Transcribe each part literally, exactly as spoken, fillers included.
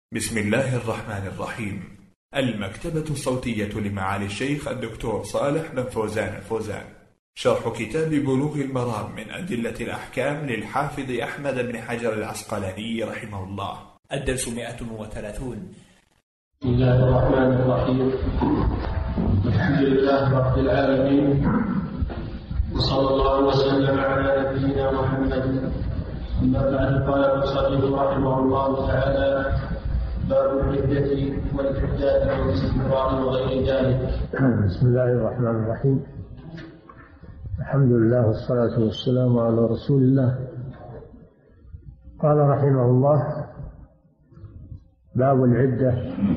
بسم الله الرحمن الرحيم. المكتبة الصوتية لمعالي الشيخ الدكتور صالح بن فوزان الفوزان، شرح كتاب بلوغ المرام من أدلة الأحكام للحافظ أحمد بن حجر العسقلاني رحمه الله. الدرس مئة وثلاثون. بسم الله الرحمن الرحيم. الحمد لله رب العالمين، وصلى الله وسلم على نبينا محمد. أما بعد، قال المصنف رحمه الله تعالى: باب العدة والإحداث والاستمرار وغير ذلك. بسم الله الرحمن الرحيم. الحمد لله والصلاة والسلام على رسول الله. قال رحمه الله: باب العدة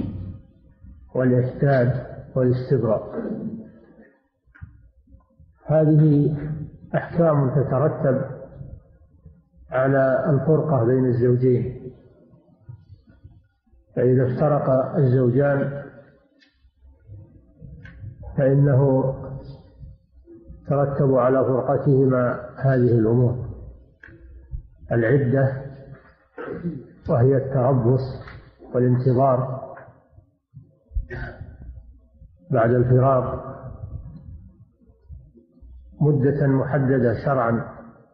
والإحداث والاستبراء. هذه أحكام تترتب على الفرقة بين الزوجين. فإذا افترق الزوجان فإنه ترتب على فرقتهما هذه الأمور: العدة وهي التربص والانتظار بعد الفراق مدة محددة شرعا،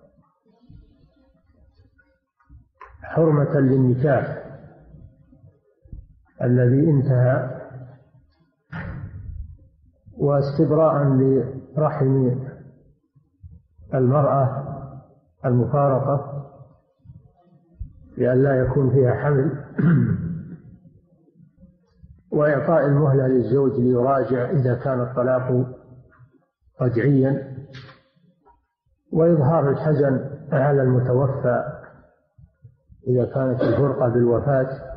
حرمة للنكاح الذي انتهى، واستبراء لرحم المرأة المفارقة لأن لا يكون فيها حمل، وإعطاء المهلة للزوج ليراجع إذا كان الطلاق رجعيا، وإظهار الحزن على المتوفى إذا كانت الفرقة بالوفاة.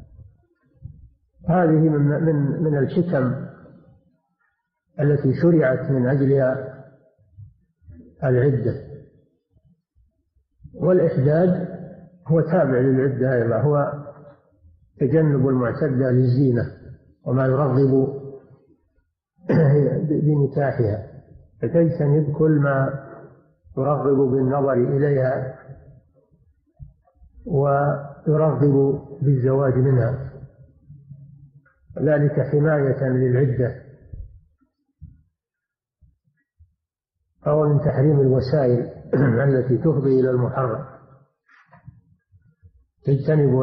هذه من من من الحكم التي شرعت من أجلها العدة. والإحداد هو تابع للعدة أيضا، هو تجنب المعتدة للزينة وما يرغب بنكاحها، فتجتنب كل ما يرغب بالنظر إليها ويرغب بالزواج منها، ذلك حماية للعدة. أو من تحريم الوسائل التي تفضي إلى المحرم. تجتنب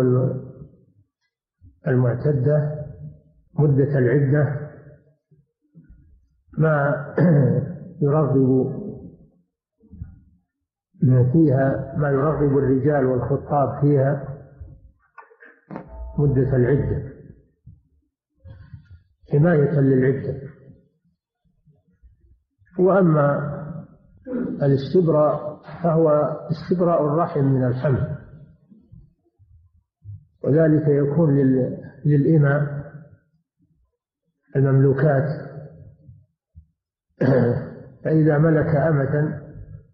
المعتدة مدة العدة ما يرغب فيها، ما يرغب الرجال والخطاب فيها مدة العدة، حماية للعدة. وأما الاستبراء فهو استبراء الرحم من الحمل، وذلك يكون للإماء المملوكات. فإذا ملك أمة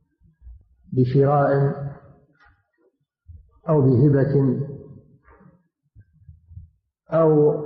بشراء أو بهبة أو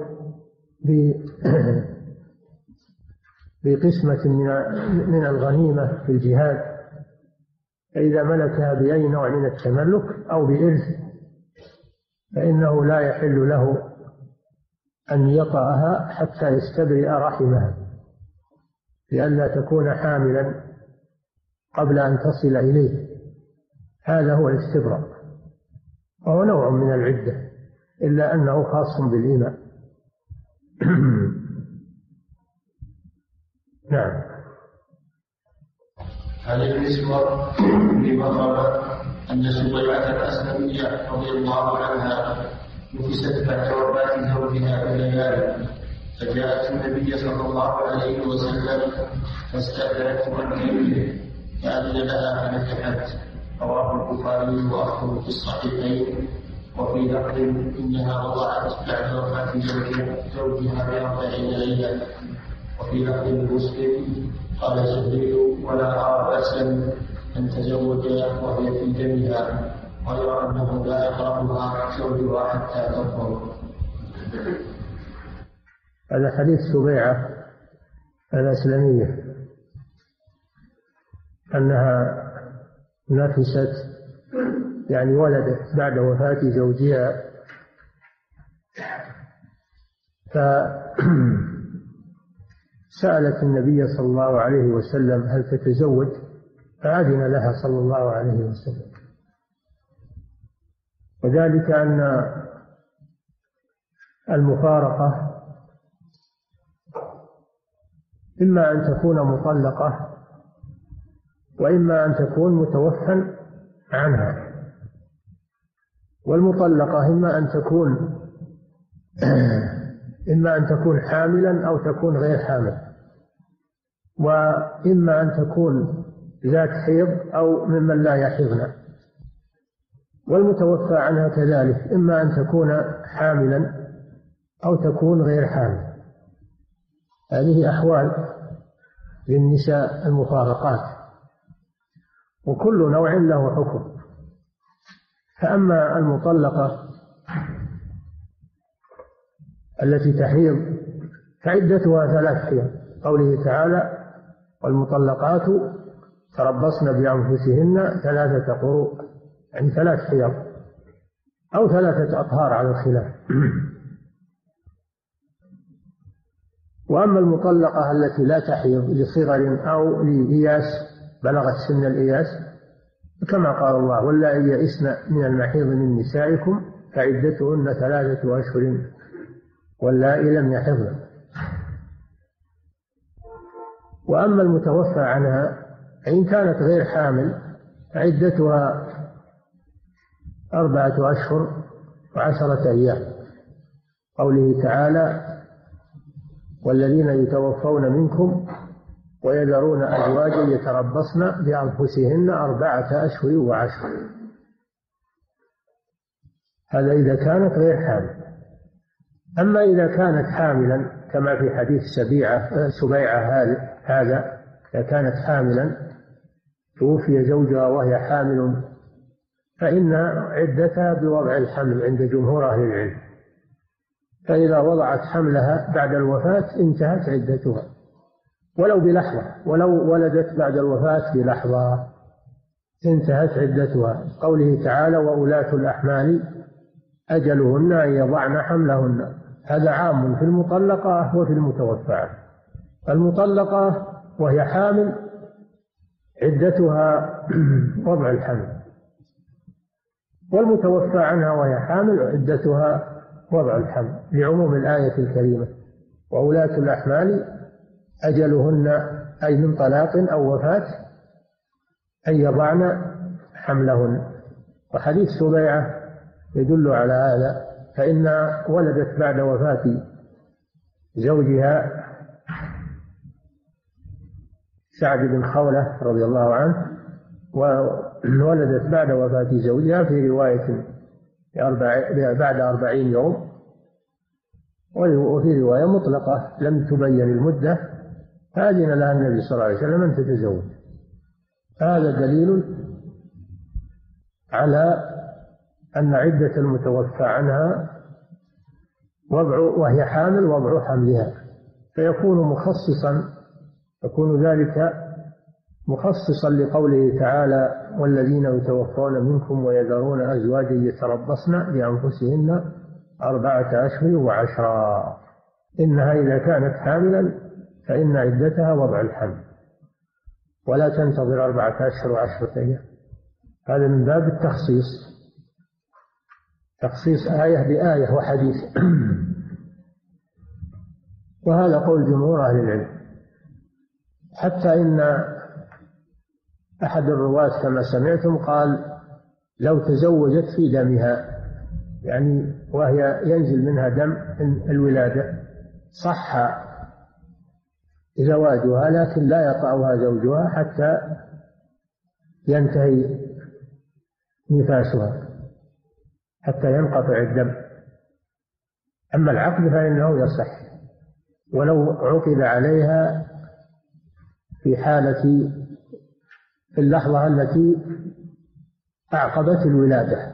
بقسمة من الغنيمة في الجهاد، فإذا ملكها بأي نوع من التملك أو بإرث فإنه لا يحل له أن يطأها حتى يستبرئ رحمها، لئلا تكون حاملا قبل أن تصل إليه. هذا هو الاستبراء، وهو نوع من العدة، إلا أنه خاص بالإماء. نعم. عن المسور بن مخرمة أن سبيعة الأسلمية رضي الله عنها نفست بعد وفاة زوجها بليال، فجاءت النبي صلى الله عليه وسلم فاستأذنته عن كلمه فأذن لها فنكحت. رواه البخاري وأخذ في الصحيحين. وفي لفظ إنها وضعت بعد وفاة زوجها بأربعين ليلة. وفي لفظ المسلم قال جبريل: ولا أرى بأسا أن تزوج وهي في دمها، غير أنه لا يقربها زوجها حتى تطهر. هذا حديث سبيعة الأسلمية أنها نفست، يعني ولدت بعد وفاة زوجها فسألت النبي صلى الله عليه وسلم هل تتزوج؟ فأذن لها صلى الله عليه وسلم. وذلك أن المفارقة إما أن تكون مطلقة وإما أن تكون متوفى عنها، والمطلقة إما أن تكون إما أن تكون حاملا أو تكون غير حامل، وإما أن تكون ذات حيض أو ممن لا يحيضن، والمتوفى عنها كذلك إما أن تكون حاملا أو تكون غير حامل. هذه أحوال للنساء المفارقات، وكل نوع له حكم. فأما المطلقة التي تحيض فعدتها ثلاث حيض، قوله تعالى: والمطلقات تربصن بأنفسهن ثلاثة قروء، يعني ثلاث حيض أو ثلاثة أطهار على الخلاف. وأما المطلقة التي لا تحيض لصغر أو لإياس، بلغت سن الإياس، كما قال الله: واللائي يئسن من المحيض من نسائكم فعدتهن ثلاثة أشهر واللائي لم يحضن. وأما المتوفى عنها إن كانت غير حامل فعدتها أربعة أشهر وعشرة أيام، قوله تعالى: والذين يتوفون منكم ويذرون أزواجا يتربصن بأنفسهن أربعة أشهر وعشر. هذا إذا كانت غير حامل. أما إذا كانت حاملا كما في حديث سبيعة سبيعة هذا، إذا كانت حاملا توفي زوجها وهي حامل فإن عدتها بوضع الحمل عند جمهور أهل العلم، فإذا وضعت حملها بعد الوفاة انتهت عدتها ولو بلحظة، ولو ولدت بعد الوفاة بلحظة انتهت عدتها، قوله تعالى: وأولاة الأحمال أجلهن أن يضعن حملهن. هذا عام في المطلقة وفي المتوفى. المطلقة وهي حامل عدتها وضع الحمل، والمتوفى عنها وهي حامل عدتها وضع الحمل، لعموم الآية الكريمة: وأولاة الأحمال أجلهن، أي من طلاق أو وفاة، أن يضعن حملهن. وحديث سبيعة يدل على هذا، فإن ولدت بعد وفاة زوجها سعد بن خولة رضي الله عنه، وولدت بعد وفاة زوجها في رواية بعد أربعين يوم، وفي رواية مطلقة لم تبين المدة، فأذن لها النبي صلى الله عليه وسلم أن تتزوج. هذا دليل على أن عدة المتوفى عنها وضع وهي حامل وضع حملها، فيكون مخصصا يكون ذلك مخصصا لقوله تعالى: والذين يتوفون منكم ويذرون أزواجا يتربصن بأنفسهن أربعة أشهر وعشرا. إنها إذا كانت حاملا فإن عدتها وضع الحمل، ولا تنتظر أربعة أشهر وعشرة أيام. هذا من باب التخصيص، تخصيص آية بآية وحديث. وهذا قول جمهور أهل العلم، حتى إن أحد الرواة كما سمعتم قال: لو تزوجت في دمها، يعني وهي ينزل منها دم الولادة، صح زواجها، لكن لا يطأها زوجها حتى ينتهي نفاسها، حتى ينقطع الدم. أما العقد فإنه يصح ولو عقد عليها في حالة في اللحظة التي أعقبت الولادة.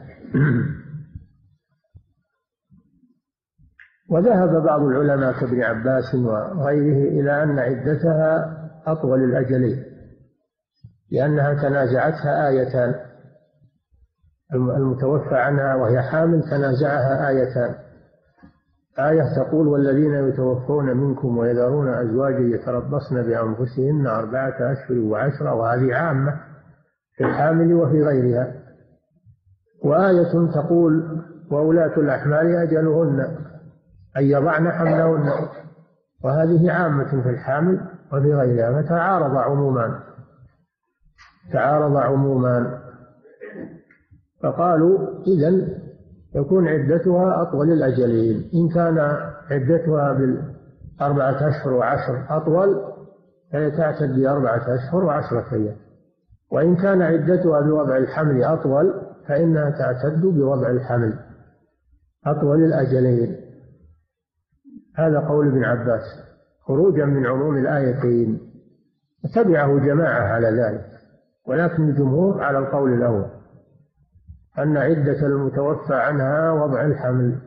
وذهب بعض العلماء كابن عباس وغيره إلى أن عدتها أطول الأجلين، لأنها تنازعتها آيتان، المتوفى عنها وهي حامل تنازعها آيتان، آية تقول والذين يتوفون منكم ويذرون أزواجا يتربصن بأنفسهن أربعة أشهر وعشرة، وهذه عامة في الحامل وفي غيرها. وآية تقول وأولاة الأحمال أجلهن أن يضعن حملهن، وهذه عامة في الحامل وفي غيرها، فتعارض عمومان تعارض عمومان فقالوا إذن يكون عدتها أطول الأجلين. إن كان عدتها بالأربعة أشهر وعشر أطول فهي تعتد بأربعة أشهر وعشرة أيام، وإن كان عدتها بوضع الحمل أطول فإنها تعتد بوضع الحمل أطول الأجلين. هذا قول ابن عباس خروجا من عموم الآيتين، تبعه جماعة على ذلك، ولكن الجمهور على القول الأول أن عدة المتوفى عنها وضع الحمل،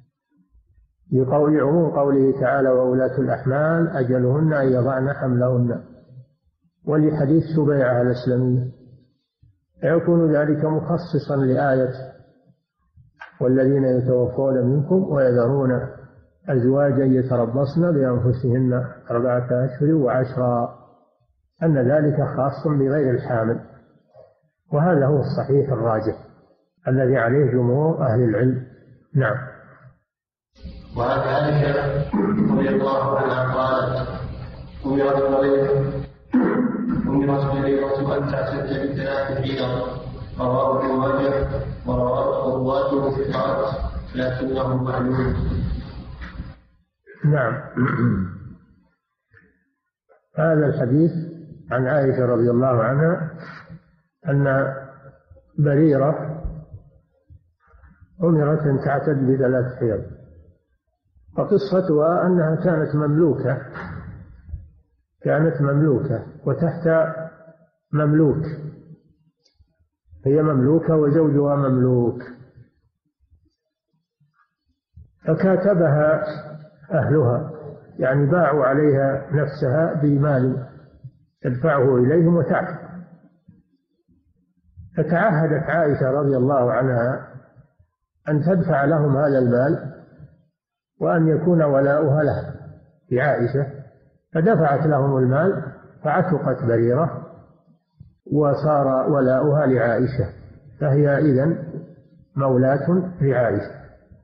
لقول عموم قوله تعالى وأولاة الأحمال أجلهن أن يضعن حملهن، ولحديث سبيعة الأسلمية، فيكون ذلك مخصصا لآية والذين يتوفون منكم ويذرون أزواجا يتربصن بأنفسهن أربعة أشهر وعشرا، أن ذلك خاص بغير الحامل. وهذا هو الصحيح الراجح الذي عليه جمهور أهل العلم. نعم. وعن عائشة رضي الله عنها قالت أمرت مريضة أمرت مريضة أن تعتد بثلاث حيض، رواه ابن ماجه ورواه رواته في الحرج لكنه معلوم. نعم. هذا الحديث عن عائشة رضي الله عنها أن بريرة أمرت أن تعتد بثلاث حيض، وقصتها أنها كانت مملوكة كانت مملوكة وتحت مملوك، هي مملوكة وزوجها مملوك، فكاتبها أهلها، يعني باعوا عليها نفسها بمال تدفعه إليهم وتعتق. فتعهدت عائشة رضي الله عنها أن تدفع لهم هذا المال وأن يكون ولاؤها لها لعائشة، فدفعت لهم المال فعتقت بريرة وصار ولاؤها لعائشة، فهي إذن مولاة لعائشة.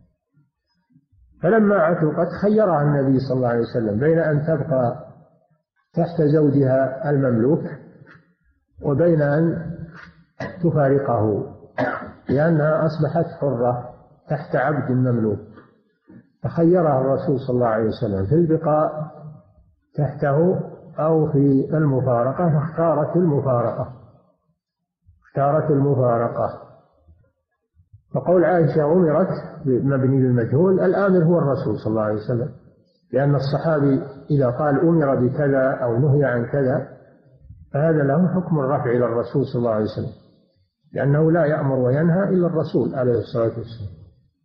فلما عتقت خيرها النبي صلى الله عليه وسلم بين أن تبقى تحت زوجها المملوك وبين أن تفارقه، لأنها أصبحت حرة تحت عبد مملوك، فخيرها الرسول صلى الله عليه وسلم في البقاء تحته أو في المفارقة، فاختارت المفارقة اختارت المفارقة فقول عائشة أمرت مبني للمجهول، الآمر هو الرسول صلى الله عليه وسلم، لأن الصحابي إذا قال أمر بكذا أو نهي عن كذا فهذا له حكم الرفع إلى الرسول صلى الله عليه وسلم، لأنه لا يأمر وينهى إلا الرسول عليه الصلاة والسلام.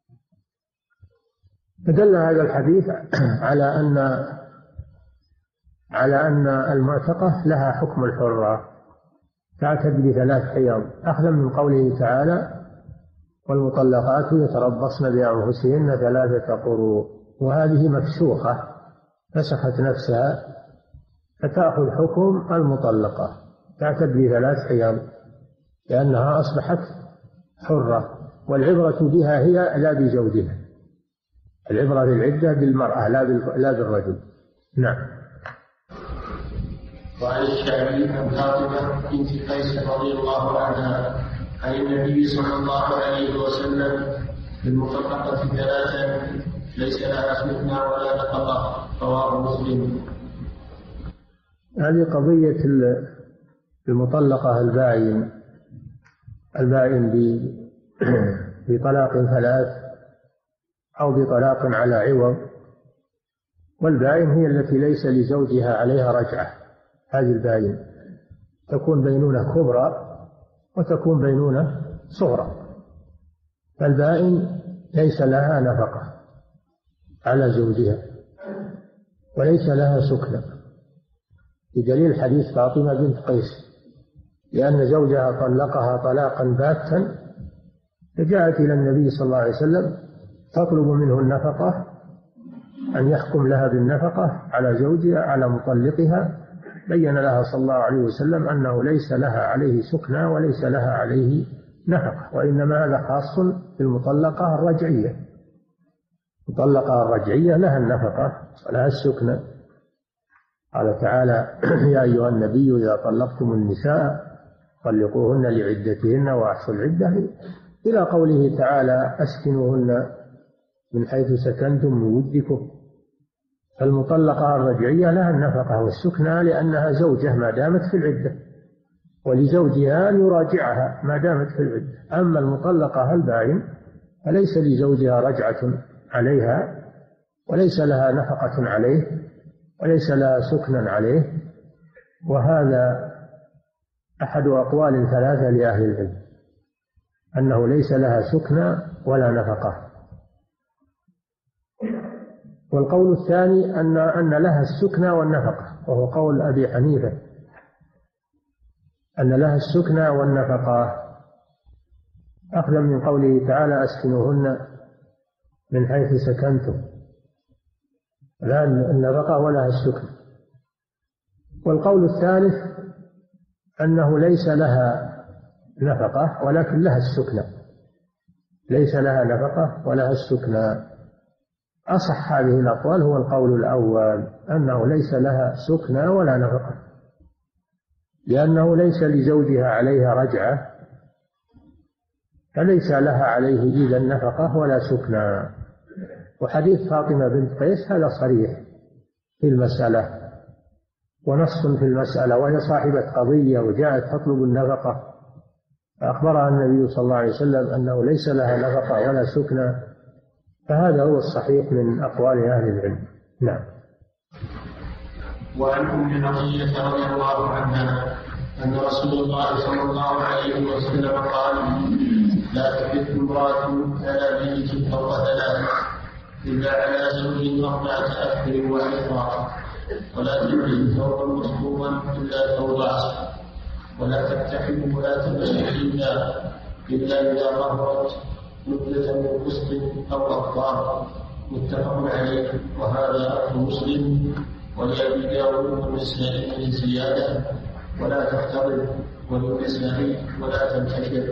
فدل هذا الحديث على أن على أن المعتقة لها حكم الحرة، تعتد بثلاث حيض، أخذا من قوله تعالى والمطلقات يتربصن بأنفسهن ثلاثة قروء، وهذه مفسوخة فسخت نفسها فتأخذ حكم المطلقة، تعتد بثلاث حيض لأنها أصبحت حرة، والعبرة بها هي لا بزوجها، العبرة بالعدة بالمرأة لا بالرجل. نعم. وعن الشعبي عن فاطمة بنت قيس رضي الله عنها عن النبي صلى الله عليه وسلم بالمطلقة ثلاثا ليس لها سكنى ولا نفقة، رواه مسلم. هذه قضية المطلقة الباين الباين بطلاق ثلاث أو بطلاق على عوض، والباين هي التي ليس لزوجها عليها رجعة، هذه الباين تكون بينونة كبرى وتكون بينونة صغرى، فالباين ليس لها نفقة على زوجها وليس لها سكنى، بدليل حديث فاطمة بنت قيس، لأن زوجها طلقها طلاقا باتا، فجاءت إلى النبي صلى الله عليه وسلم تطلب منه النفقة أن يحكم لها بالنفقة على زوجها على مطلقها، بين لها صلى الله عليه وسلم أنه ليس لها عليه سكنى وليس لها عليه نفقة، وإنما هذا خاص بالمطلقة الرجعية. المطلقة الرجعية لها النفقة ولها السكنى. قال تعالى: يا أيها النبي إذا طلقتم النساء طلقوهن لعدتهن وأحصوا العدة، إلى قوله تعالى: أسكنوهن من حيث سكنتم من وجدكم. فالمطلقة الرجعية لها النفقة والسكنى لأنها زوجة ما دامت في العدة، ولزوجها أن يراجعها ما دامت في العدة. أما المطلقة البائن فليس لزوجها رجعة عليها، وليس لها نفقة عليه، وليس لها سكنا عليه. وهذا أحد أقوال ثلاثة لأهل العلم، أنه ليس لها سكنى ولا نفقة. والقول الثاني أن أن لها السكنى والنفقة، وهو قول أبي حنيفة، أن لها السكنى والنفقة، أخذا من قوله تعالى: أسكنوهن من حيث سكنتم، لا النفقة ولها السكنى. والقول الثالث أنه ليس لها نفقة ولكن لها السكنى، ليس لها نفقة ولها السكنى. أصح هذه الأقوال هو القول الأول، أنه ليس لها سكنى ولا نفقة، لأنه ليس لزوجها عليها رجعة، فليس لها عليه إذا نفقة ولا سكنى. وحديث فاطمة بنت قيس هذا صريح في المسألة ونص في المسألة، وهي صاحبة قضية وجاءت تطلب النفقة، فأخبرها النبي صلى الله عليه وسلم أنه ليس لها نفقة ولا سكنى، فهذا هو الصحيح من أقوال أهل العلم. نعم. وعن أم عطية رضي الله عنها أن رسول الله صلى الله عليه وسلم قال: لا تحث امرأة على بيت فوق ثلاث إلا على زوج أربعة أشهر وعشرا، ولا تحث ثوبا مصبوغا إلا ثوب عصر، ولا تفتحل ولا تبشر إلا إذا ظهرت مدة من قسط أو أقطار. متفق عليه. وهذا أخذ مسلم ولأبي داود والنسائي من زيادة: ولا تختلط، وللنسائي: ولا تنتشر.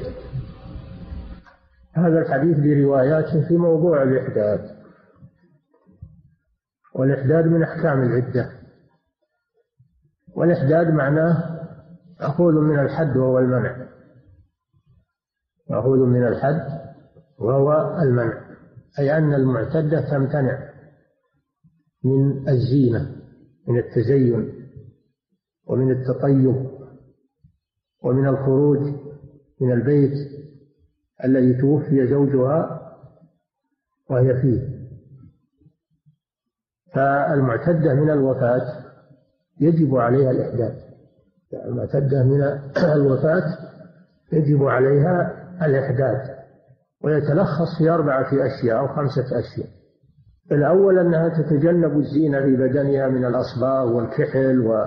هذا الحديث برواياته في موضوع الإحداد، والإحداد من أحكام العدة، والإحداد معناه أخوذ من الحد وهو المنع، أخوذ من الحد وهو المنع، أي أن المعتدة تمتنع من الزينة، من التزين ومن التطيب ومن الخروج من البيت الذي توفي زوجها وهي فيه. فالمعتدة من الوفاة يجب عليها الإحداد، المعتدة من الوفاة يجب عليها الإحداد، ويتلخص في أربعة أشياء أو خمسة أشياء. الأول أنها تتجنب الزينة في بدنها من الأصباغ والكحل و...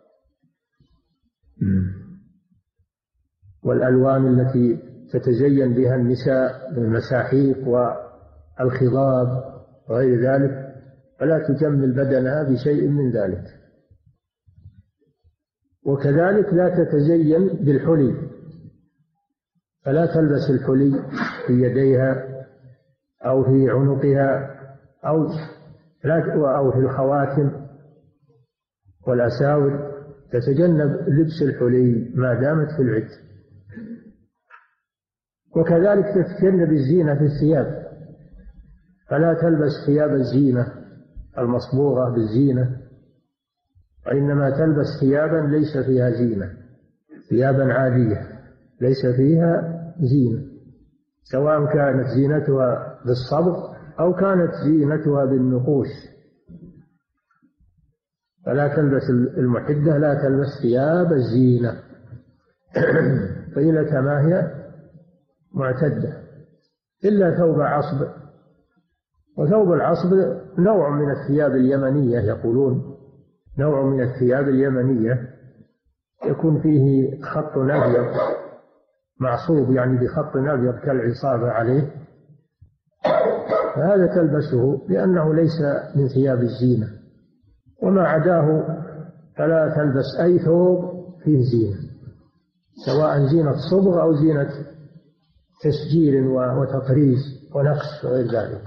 والألوان التي تتزين بها النساء من المساحيق والخضاب وغير ذلك، فلا تجمل بدنها بشيء من ذلك. وكذلك لا تتزين بالحلي، فلا تلبس الحلي في يديها أو في عنقها أو أو في الخواتم والأساور، تتجنب لبس الحلي ما دامت في العدة. وكذلك تتجنب الزينة في الثياب، فلا تلبس ثياب الزينة المصبوغة بالزينة، وإنما تلبس ثيابا ليس فيها زينة، ثيابا عادية ليس فيها زينة، سواء كانت زينتها بالصبغ أو كانت زينتها بالنقوش. فلا تلبس المحدة لا تلبس ثياب الزينة طيلة ما هي معتدة، إلا ثوب عصب. وثوب العصب نوع من الثياب اليمنية، يقولون نوع من الثياب اليمنية يكون فيه خط أبيض معصوب، يعني بخط أبيض كالعصابة عليه، فهذا تلبسه لأنه ليس من ثياب الزينة، وما عداه فلا تلبس أي ثوب فيه زينة، سواء زينة صبغ أو زينة تسجيل وتطريز ونقش وغير ذلك.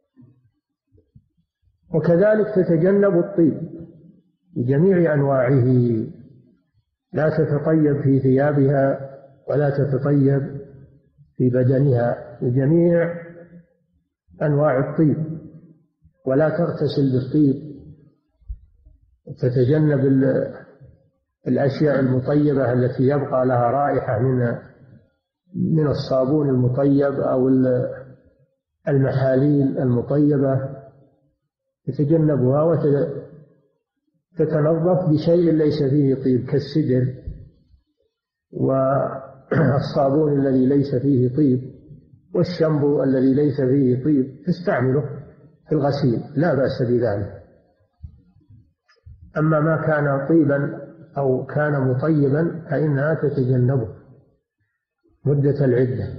وكذلك تتجنب الطيب بجميع أنواعه، لا تتطيب في ثيابها ولا تتطيب في بدنها بجميع أنواع الطيب، ولا تغتسل بالطيب، تتجنب الأشياء المطيبة التي يبقى لها رائحة من من الصابون المطيب أو المحاليل المطيبة، تتجنبها وتتنظف بشيء ليس فيه طيب كالسدر والصابون الذي ليس فيه طيب والشامبو الذي ليس فيه طيب تستعمله في الغسيل، لا بأس بذلك. أما ما كان طيبا أو كان مطيبا فإنها تتجنبه مدة العدة،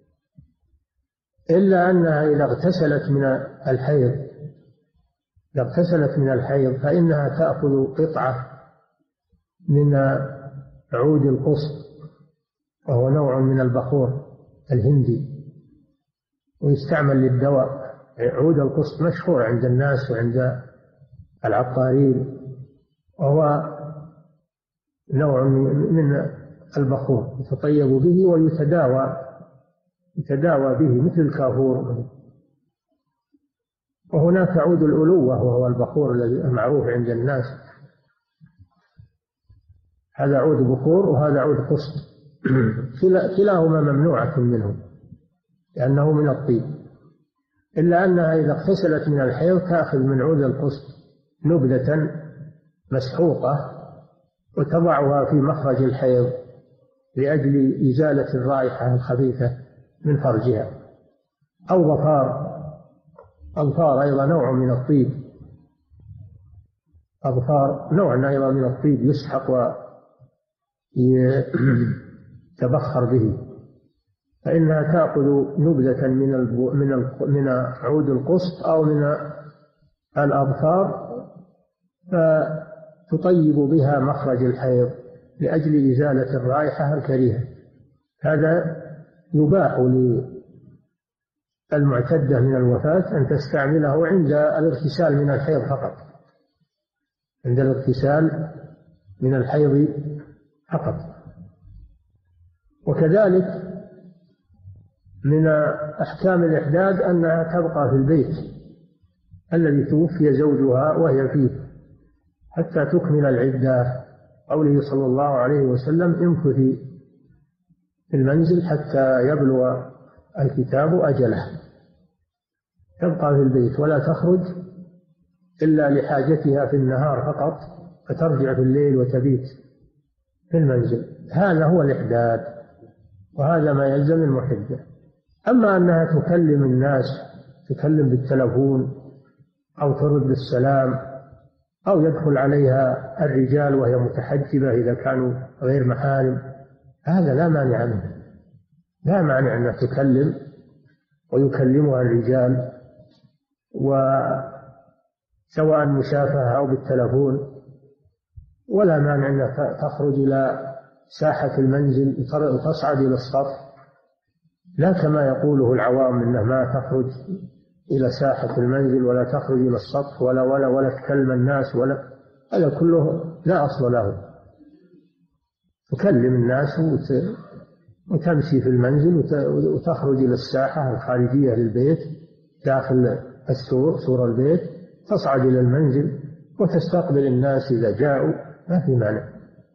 إلا أنها إذا اغتسلت من الحيض إذا اغتسلت من الحيض فإنها تأخذ قطعة من عود القسط، وهو نوع من البخور الهندي ويستعمل للدواء. عود القسط مشهور عند الناس وعند العطارين، وهو نوع من البخور يتطيب به ويتداوى يتداوى به مثل الكافور. وهناك عود الألوة وهو البخور الذي معروف عند الناس، هذا عود بخور وهذا عود قسط، كلاهما ممنوعة منه لأنه من الطيب، إلا أنها إذا اغتسلت من الحيض تأخذ من عود القسط نبذة مسحوقة وتضعها في مخرج الحيض لأجل إزالة الرائحة الخبيثة من فرجها. أو ظفار أظفار أيضا نوع من الطيب، أظفار نوع أيضا من الطيب يسحق ويتبخر به، فإنها تأخذ نبذة من من من عود القسط أو من الأظفار فتطيب بها مخرج الحيض لأجل إزالة الرائحة الكريهة. هذا يباح للمعتدة من الوفاة أن تستعمله عند الاغتسال من الحيض فقط، عند الاغتسال من الحيض فقط. وكذلك من أحكام الإحداد أنها تبقى في البيت الذي توفي زوجها وهي فيه حتى تكمل العدة، قوله صلى الله عليه وسلم امكثي في المنزل حتى يبلغ الكتاب أجله، تبقى في البيت ولا تخرج إلا لحاجتها في النهار فقط، فترجع في الليل وتبيت في المنزل. هذا هو الإحداد، وهذا ما يلزم المحدة. أما أنها تكلم الناس، تكلم بالتلفون أو ترد السلام أو يدخل عليها الرجال وهي متحجبة إذا كانوا غير محارم، هذا لا مانع منه، لا مانع أنها تكلم ويكلمها الرجال، وسواء مشافهة أو بالتلفون، ولا مانع أنها تخرج إلى ساحة المنزل وتصعد إلى السطح، لا كما يقوله العوام أنها ما تخرج إلى ساحة المنزل ولا تخرج إلى السطح ولا ولا ولا تكلم الناس، ولا هذا كله لا أصل له. تكلم الناس وتمشي في المنزل وتخرج إلى الساحة الخارجية للبيت داخل السور، سور البيت، تصعد إلى المنزل وتستقبل الناس إذا جاءوا، ما في مانع.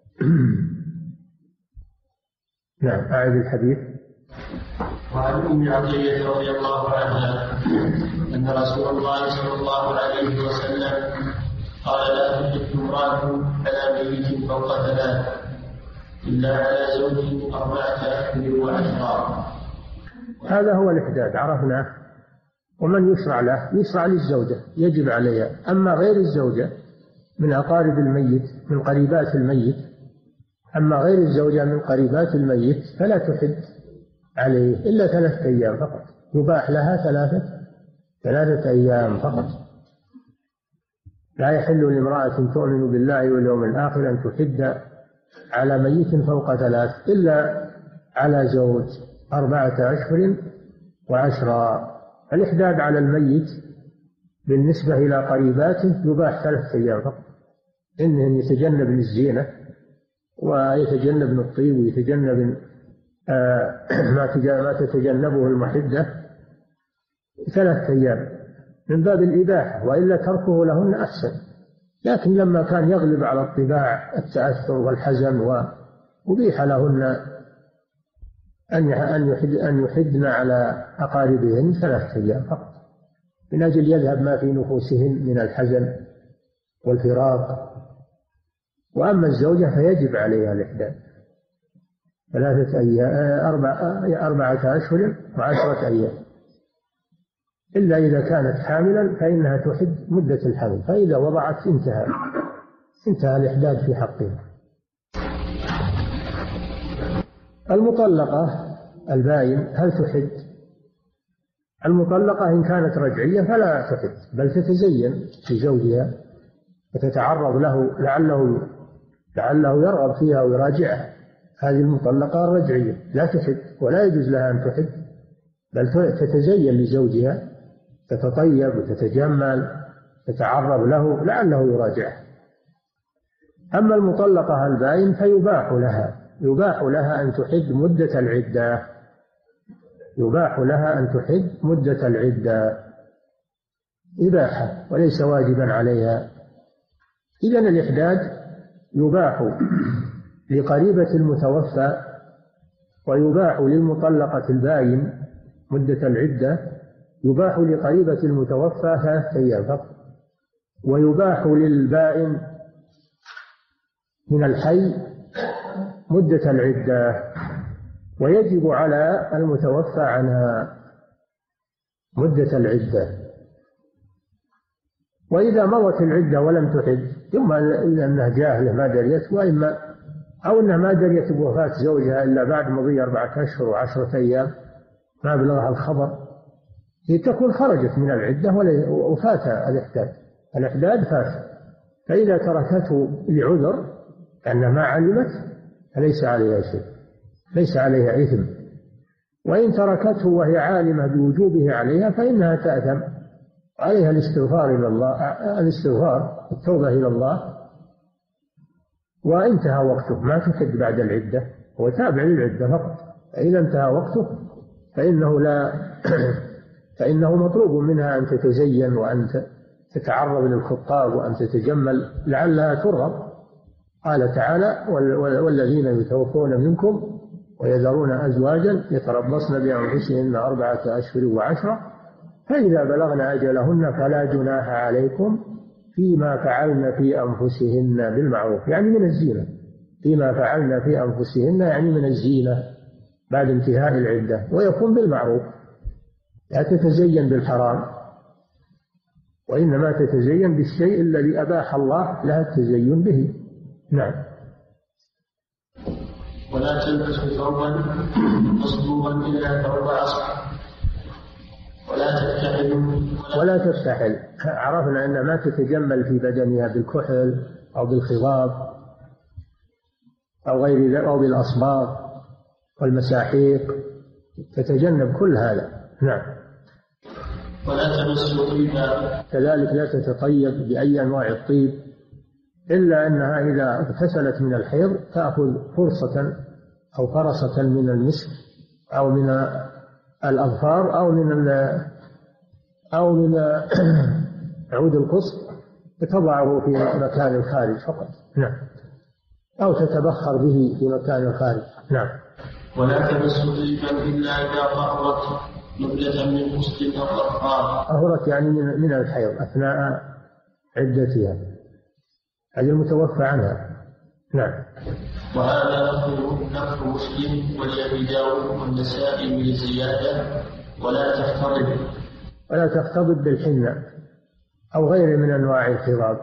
نعم، أعد الحديث. وعن أم عطية رضي الله عنها أن رسول الله صلى الله عليه وسلم قال لا تحد امرأة على ميت فوق ثلاث إلا على زوج أربعة أشهر وعشرا. هذا هو الإحداد عرفناه. ومن يشرع له يشرع للزوجة يجب عليها، أما غير الزوجة من أقارب الميت من قريبات الميت، أما غير الزوجة من قريبات الميت فلا تحد عليه إلا ثلاثة أيام فقط، يباح لها ثلاثة ثلاثة أيام فقط. لا يحل لامرأة تؤمن بالله واليوم الآخر أن تحد على ميت فوق ثلاث إلا على زوج أربعة أشهر وعشرة. الإحداد على الميت بالنسبة إلى قريباته يباح ثلاثة أيام فقط، إنه يتجنب الزينة ويتجنب الطيب ويتجنب ما تتجنبه المحدة ثلاثة أيام من باب الإباحة، وإلا تركه لهن أحسن. لكن لما كان يغلب على الطباع التأثر والحزن وأبيح لهن أن يحدن على أقاربهن ثلاثة أيام فقط من أجل يذهب ما في نفوسهن من الحزن والفراق. وأما الزوجة فيجب عليها الإحداد ثلاثة أيام أربعة أشهر وعشرة أيام، إلا إذا كانت حاملا فإنها تحد مدة الحمل، فإذا وضعت انتهى انتهى الإحداد في حقها. المطلقة البائن هل تحد؟ المطلقة إن كانت رجعية فلا تحد، بل تتزين في زوجها وتتعرض له لعله لعله يرغب فيها ويراجعها. هذه المطلقة الرجعية لا تحد ولا يجوز لها أن تحد، بل تتزين لزوجها، تتطيب وتتجمل، تتعرض له لعله يراجعها. أما المطلقة البائن فيباح لها يباح لها أن تحد مدة العدة يباح لها أن تحد مدة العدة إباحة وليس واجبا عليها. إذن الإحداد يباح لقريبة المتوفى ويباح للمطلقة البائن مدة العدة، يباح لقريبة المتوفى ثلاثة أيام فقط، ويباح للبائن من الحي مدة العدة، ويجب على المتوفى عنها مدة العدة. وإذا مضت العدة ولم تحد، إما أنها جاهلة ما دريت، وإما أو أنها ما دريت بوفاة زوجها إلا بعد مضي أربعة أشهر وعشرة أيام ما بلغها الخبر، هي تكون خرجت من العدة وفات الإحداد الإحداد فات. فإذا تركته لعذر أنها ما علمت فليس عليها شيء، ليس عليها إثم. وإن تركته وهي عالمة بوجوبه عليها فإنها تأثم، عليها الاستغفار إلى الله الاستغفار التوبة إلى الله، وانتهى وقته ما تحد بعد العدة، هو تابع للعدة فقط. فإذا انتهى وقته فإنه لا فإنه مطلوب منها أن تتزين وأن تتعرض للخطاب وأن تتجمل لعلها ترغب. قال تعالى: والذين يتوفون منكم ويذرون أزواجا يتربصن بأنفسهن أربعة أشهر وعشرة فإذا بلغن أجلهن فلا جناح عليكم فيما فعلن في أنفسهن بالمعروف، يعني من الزينة. فيما فعلن في أنفسهن يعني من الزينة بعد انتهاء العدة، ويكون بالمعروف، لا تتزين بالحرام، وإنما تتزين بالشيء الذي أباح الله لها التزين به. نعم. ولا تلبس ثوبا مصبوغا إلا ثوب أصفر ولا تفتحل ولا تفتحل عرفنا أن ما تتجمل في بدنها بالكحل أو بالخضاب أو غير ذلك أو بالأصباغ والمساحيق، تتجنب كل هذا. نعم. ولا تمس طيبا، كذلك لا تتطيب بأي أنواع الطيب، إلا أنها إذا اغتسلت من الحيض تأخذ فرصة أو فرصة من المسك أو من الأظفار أو من أو من عود القصب تضعه في مكان الخارج فقط. نعم. أو تتبخر به في مكان الخارج. نعم. ولا تمس طيبا إلا إذا طهرت مدة من مسلم أو أطهار. طهرت يعني من من الحيض أثناء عدتها، هذه المتوفى عنها. نعم. وهذا لفظ مسلم ولأبي داود والنسائي من الزيادة ولا تختضب ولا تختضب بالحنة أو غيره من أنواع الخضاب،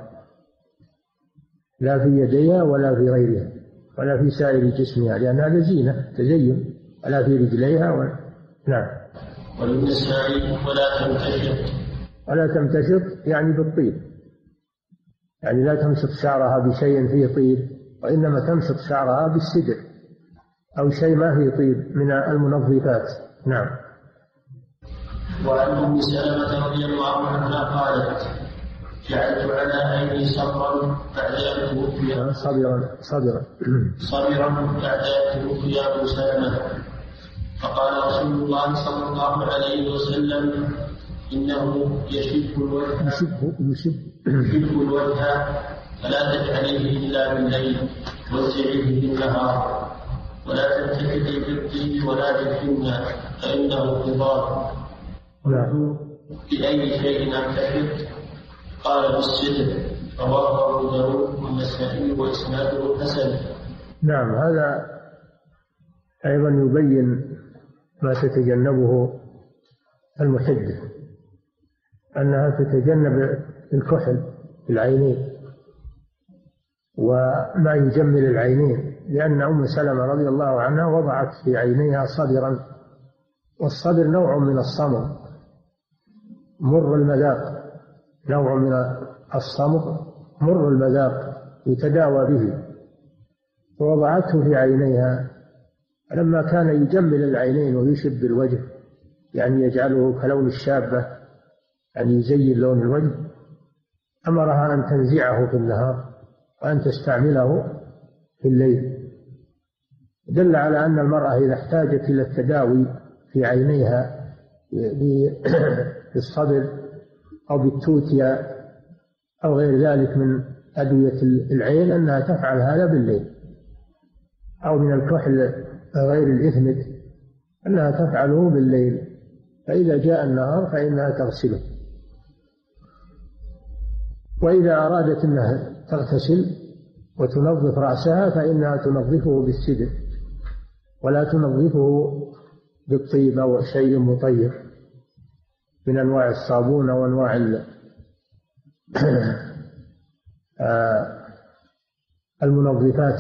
لا في يديها ولا في غيرها ولا في سائر جسمها، لأن هذا زينة تزين، ولا في رجليها و... نعم. وللنسائي ولا تنتشر ولا تمتشط يعني بالطيب، يعني لا تمشط شعرها بشيء فيه طيب، وإنما تمشط شعرها بالسدر أو شيء ما فيه طيب من المنظفات. نعم. وعن أم سلمة رضي الله عنها قالت: جعلت على عيني صبرا بعد أن توفي صبرا صبرا صبرا بعد أن توفي أبو سلمة، فقال رسول الله صلى الله عليه وسلم: إنه يشب الوجه يشب يشب الوجه فلا تجعليه إلا بالليل وزعيه بالنهار، ولا تنتكدي بالطيب ولا بالحنة فإنه قضاء. نعم. بأي شيء أنتكد؟ قال: بالسدر. رواه أبو داود والنسائي وإسناده حسن. نعم. هذا أيضا يبين ما تتجنبه المحدة، أنها تتجنب الكحل في العينين وما يجمل العينين، لأن أم سلمة رضي الله عنها وضعت في عينيها صدرا، والصدر نوع من الصمغ مر المذاق، نوع من الصمغ مر المذاق يتداوى به، ووضعته في عينيها لما كان يجمل العينين ويشب الوجه، يعني يجعله كلون الشابة، يعني يزين لون الوجه، أمرها أن تنزعه في النهار وأن تستعمله في الليل. دل على أن المرأة إذا احتاجت إلى التداوي في عينيها بالصدر أو بالتوتيا أو غير ذلك من أدوية العين أنها تفعل هذا بالليل، أو من الكحل غير الإثمت أنها تفعله بالليل، فإذا جاء النهار فإنها تغسله. وإذا أرادت أنها تغتسل وتنظف رأسها فإنها تنظفه بالسدر ولا تنظفه بالطيب أو شيء مطيب من أنواع الصابون أو أنواع المنظفات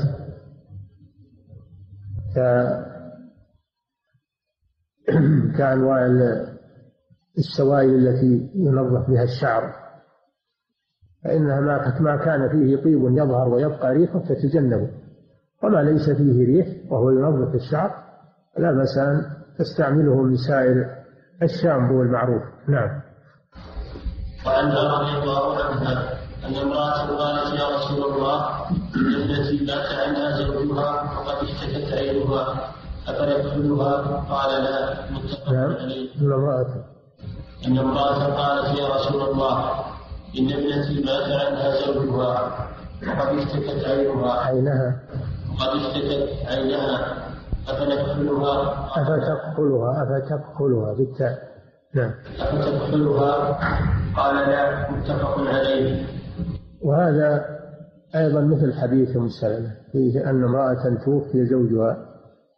كأنواع السوائل التي ينظف بها الشعر، فإنها ما كان فيه طيب يظهر ويبقى ريحه تتجنبه، وما ليس فيه ريح وهو ينظف الشعر لا بأس أن تستعمله من سائر الشامبو المعروف. نعم. وعنها رضي الله عنها أن امرأة قالت: يا رسول الله، التي مات عنها زوجها وقد اشتكت عينها أفندخلها؟ قال: لا. متفق عليه. أن امرأة قالت: يا رسول الله، إن ابنتي مات عنها زوجها وقد اشتكت عينها عينها وقد اشتكت عينها أفندخلها؟ أفتدخلها أفتدخلها بالتاء. نعم. أفتدخلها؟ قال: لا. متفق عليه. وهذا أيضا مثل حديث أم سلمة فيه أن امرأة توفي زوجها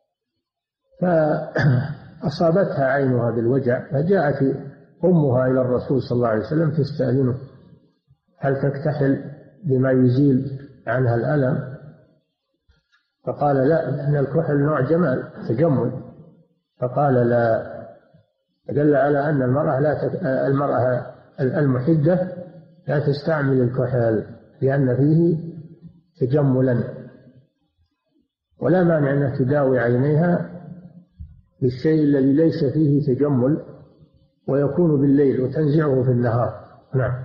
فأصابتها عينها بالوجع، فجاءت أمها إلى الرسول صلى الله عليه وسلم تستأذنه هل تكتحل بما يزيل عنها الألم؟ فقال: لا، لأن الكحل نوع جمال تجمل. فقال: لا. دل على أن المرأة لا تك... المرأة المحدة لا تستعمل الكحل لأن فيه تجملا، ولا مانع أن تداوي عينيها بالشيء الذي ليس فيه تجمل ويكون بالليل وتنزعه في النهار. نعم.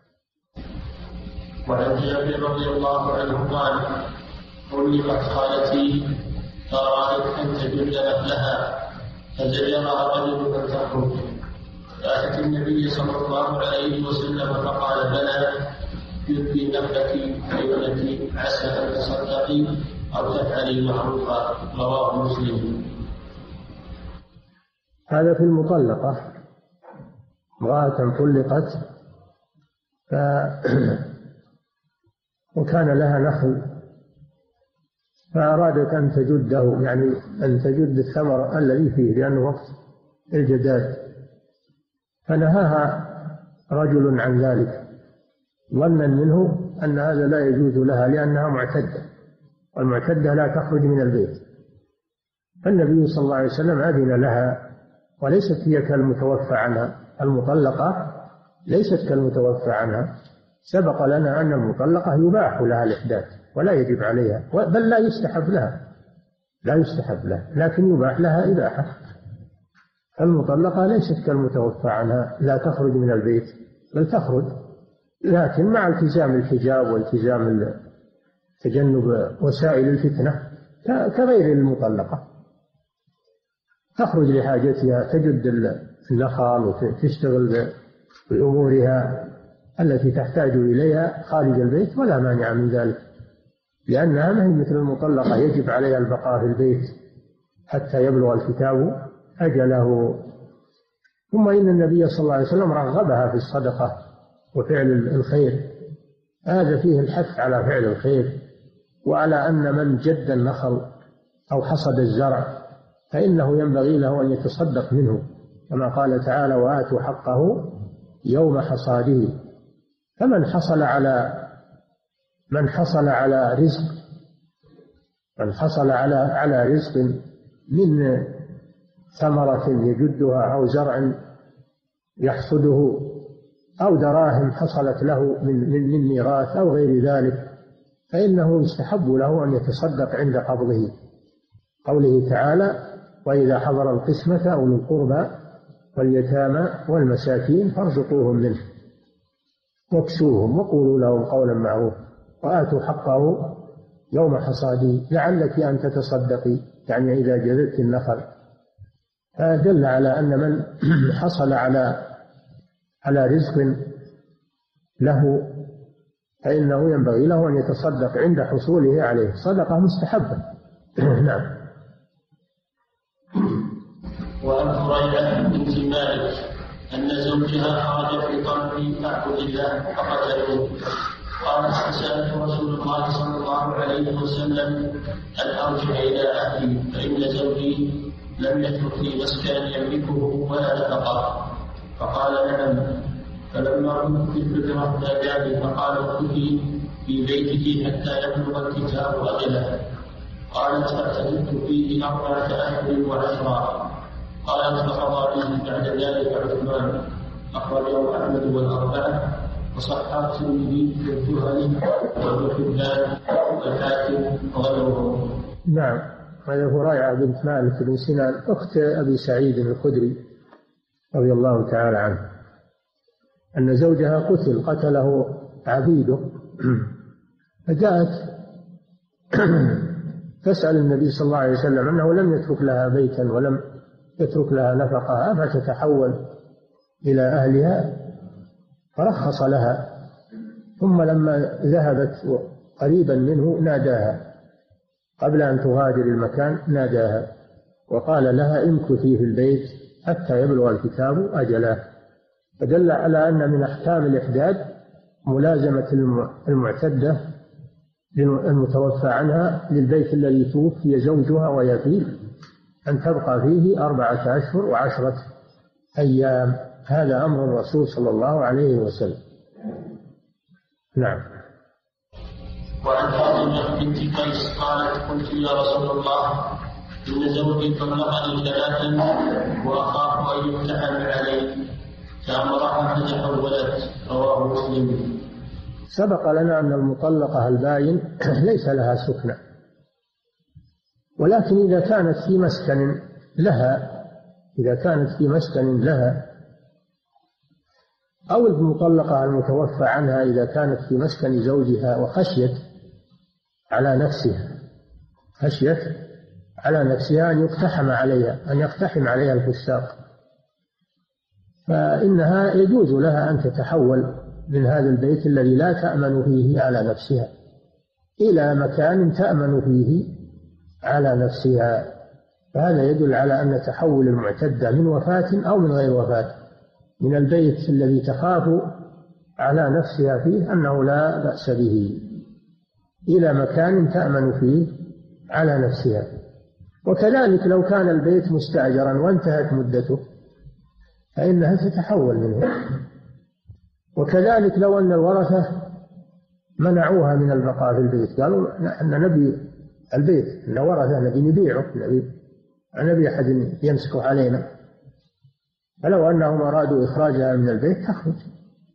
وعن جابر رضي الله عنه قال: علقت خالتي فأرادت أن تجل نخلها فزجرها رجل أن تخرج، فأتت النبي صلى الله عليه وسلم فقال: بلى، يبكي نخلك عيونك، عسى أن تصدقي أو تفعلي معروفا. رواه مسلم. هذا في المطلقة، امرأة طلقت ف... وكان لها نخل فأرادت أن تجده، يعني أن تجد الثمر الذي فيه لأنه وقت الجداد، فنهاها رجل عن ذلك ظنا منه أن هذا لا يجوز لها لأنها معتدة، والمعتدة لا تخرج من البيت. فالنبي صلى الله عليه وسلم أذن لها، وليست هي كالمتوفى عنها. المطلقة ليست كالمتوفى عنها. سبق لنا أن المطلقة يباح لها الإحداث ولا يجب عليها، بل لا يستحب لها لا يستحب لها لكن يباح لها إباحة. المطلقة ليست كالمتوفى عنها، لا تخرج من البيت بل تخرج، لكن مع التزام الحجاب والتزام تجنب وسائل الفتنة كغير المطلقة. تخرج لحاجتها، تجد النخل وتشتغل بأمورها التي تحتاج إليها خارج البيت ولا مانع من ذلك، لأنها ما هي مثل المطلقة يجب عليها البقاء في البيت حتى يبلغ الكتاب أجله. ثم إن النبي صلى الله عليه وسلم رغبها في الصدقة وفعل الخير، هذا فيه الحث على فعل الخير، وعلى أن من جد النخل أو حصد الزرع فإنه ينبغي له أن يتصدق منه، كما قال تعالى: وآتوا حقه يوم حصاده. فمن حصل على من حصل على رزق من حصل على على رزق من ثمرة يجدها أو زرع يحصده أو دراهم حصلت له من من ميراث أو غير ذلك، فإنه يستحب له أن يتصدق عند قبضه. قوله تعالى: وإذا حضر القسمة أولو القربى واليتامى والمساكين فارزقوهم منه واكسوهم وقولوا لهم قولا معروفا وآتوا حقه يوم حصاده لعلك أن تتصدقي، يعني إذا جذبت النخل. فدل على أن من حصل على على رزق له فإنه ينبغي له أن يتصدق عند حصوله عليه، صدقة مستحبة. نعم. وعن هريرة بنت مالك أن زوجها خرج في طلب أعبد الله فقتلوه. قالت: سألت رسول الله صلى الله عليه وسلم أن أرجع إلى أهلي فإن زوجي لم يترك لي مسكنا يملكه ولا نفقه. فقال: نعم. فلما كنت في الحجرة ناداني فقال: اخرجي في بيتك حتى يبلغ الكتاب أجله. قالت: فاعتدت فيه أربعة أشهر وعشرا. قالت: فقضى به بعد ذلك عثمان. أخرجه أحمد والأربعة وصححه الترمذي والزهري وابن حبان والحاكم وغيره. نعم. هذا هريرة بنت مالك بن سنان أخت أبي سعيد الخدري رضي الله تعالى عنه، أن زوجها قتل قتله عبيده، فجاءت تسأل النبي صلى الله عليه وسلم أنه لم يترك لها بيتا ولم يترك لها نفقها فتتحول إلى أهلها، فرخص لها. ثم لما ذهبت قريبا منه ناداها قبل أن تغادر المكان، ناداها وقال لها: امكثي في البيت حتى يبلغ الكتاب أجله. فدل على أن من أحكام الإحداد ملازمة المعتدة المتوفى عنها للبيت الذي توفي زوجها ويتيم أن تبقى فيه أربعة أشهر وعشرة أيام. هذا أمر الرسول صلى الله عليه وسلم. نعم. وعن فاطمة بنت قيس قالت: قلت يا رسول الله إن زوجي طلقني ثلاثا وأخاف أن يمتحن علي فأمرها فتحولت. رواه مسلم. سبق لنا أن المطلقة الباين ليس لها سكنى، ولكن إذا كانت في مسكن لها إذا كانت في مسكن لها أو المطلقة المتوفى عنها إذا كانت في مسكن زوجها وخشيت على نفسها خشيت على نفسها أن يقتحم عليها أن يقتحم عليها الفساق، فإنها يجوز لها أن تتحول من هذا البيت الذي لا تأمن فيه على نفسها إلى مكان تأمن فيه على نفسها. فهذا يدل على أن تحول المعتدة من وفاة أو من غير وفاة من البيت الذي تخاف على نفسها فيه أنه لا بأس به إلى مكان تأمن فيه على نفسها. وكذلك لو كان البيت مستأجرا وانتهت مدته فإنها تتحول منه. وكذلك لو أن الورثة منعوها من البقاء في البيت، قالوا أن نبي البيت أن ورثة نبي نبيعه نبي نبي أحد يمسكه علينا، فلو أنهم أرادوا إخراجها من البيت تخرج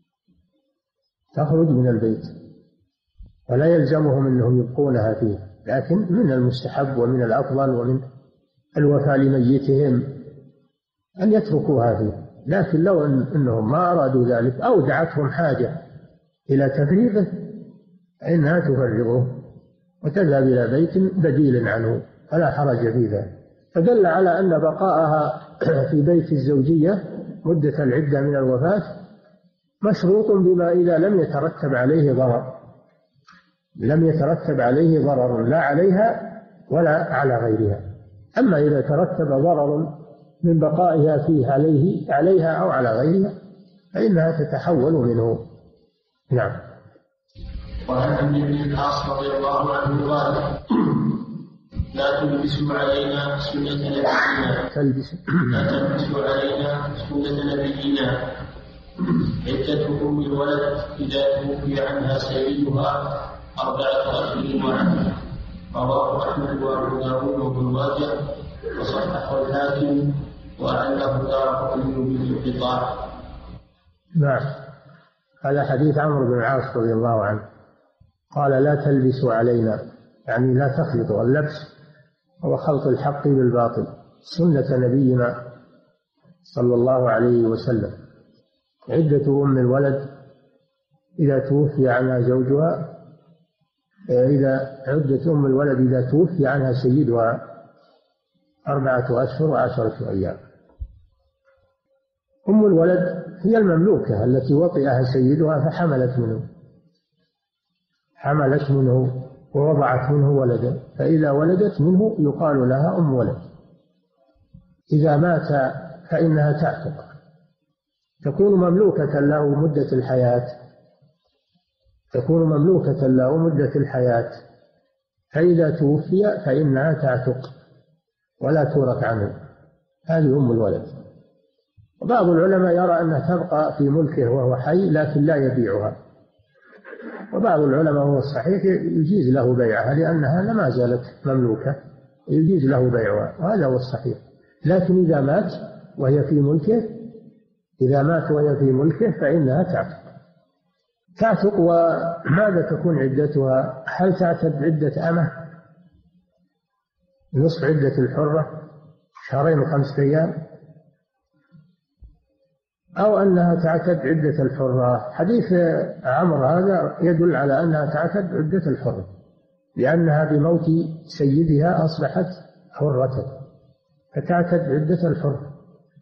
تخرج من البيت، ولا يلزمهم أنهم يبقونها فيه، لكن من المستحب ومن الأفضل ومن الوفاء لميتهم أن يتركوها فيه. لكن لو إن أنهم ما أرادوا ذلك أو دعتهم حاجة إلى تفريغه فإنها تفرغه وتذهب إلى بيت بديل عنه، فلا حرج في ذلك. فدل على أن بقاءها في بيت الزوجية مدة العدة من الوفاة مشروط بما إذا لم يترتب عليه ضرر، لم يترتب عليه ضرر لا عليها ولا على غيرها. أما إذا ترتب ضرر من بقائها فيه عليه عليها أو على غيرها فإنها تتحول منه. نعم. وعن عمرو بن العاص رضي الله عنه قال: لا تلبسوا علينا سنة نبينا تلبس لا تلبسوا علينا سنة نبينا عدة أم الولد إذا توفي عنها سيدها أربعة أشهر وعنها. رواه أحمد وأبو داود وابن ماجه وصححه الحاكم وأعله دارقطني بالانقطاع. نعم. هذا حديث عمرو بن العاص رضي الله عنه قال: لا تلبسوا علينا، يعني لا تخلطوا. اللبس هو خلط الحق بالباطل، سنة نبينا صلى الله عليه وسلم. عدة أم الولد إذا توفي عنها زوجها، إذا عدة أم الولد إذا توفي عنها سيدها أربعة أشهر وعشرة أيام. أم الولد هي المملوكة التي وطئها سيدها فحملت منه حملت منه ووضعت منه ولدا، فإذا ولدت منه يقال لها أم ولد. إذا مات فإنها تعتق، تكون مملوكة له مدة الحياة تكون مملوكة له مدة الحياة فإذا توفي فإنها تعتق ولا تورث عنه. هذه أم الولد. وبعض العلماء يرى أنها تبقى في ملكه وهو حي لكن لا يبيعها، وبعض العلماء هو الصحيح يجيز له بيعها لأنها لما زالت مملوكة، يجيز له بيعها، وهذا هو الصحيح. لكن إذا مات وهي في ملكه إذا مات وهي في ملكه فإنها تعتق تعتق وماذا تكون عدتها؟ هل تعتد عدة أمة نصف عدة الحرة شهرين وخمسة أيام، أو أنها تعتد عدة الحرة؟ حديث عمرو هذا يدل على أنها تعتد عدة الحرة، لأنها بموت سيدها أصبحت حرة فتعتد عدة الحرة.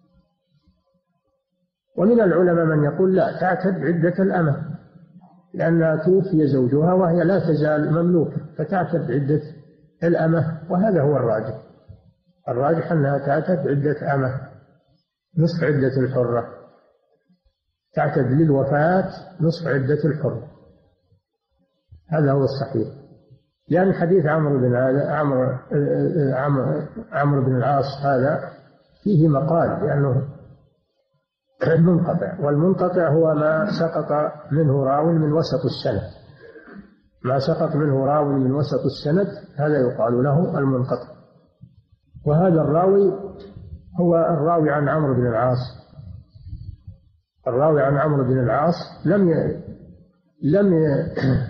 ومن العلماء من يقول لا، تعتد عدة الأمة، لأنها توفي زوجها وهي لا تزال مملوكة فتعتد عدة الأمة، وهذا هو الراجح. الراجح أنها تعتد عدة أمة نصف عدة الحرة، تعتد للوفاة نصف عدة الحرة، هذا هو الصحيح. لأن حديث عمرو بن عمرو عمرو عمرو بن العاص هذا فيه مقال، لأنه منقطع، والمنقطع هو ما سقط منه راو من وسط السند. ما سقط منه راو من وسط السند هذا يقال له المنقطع. وهذا الراوي هو الراوي عن عمرو بن العاص. الراوي عن عمرو بن العاص لم ي... لم ي...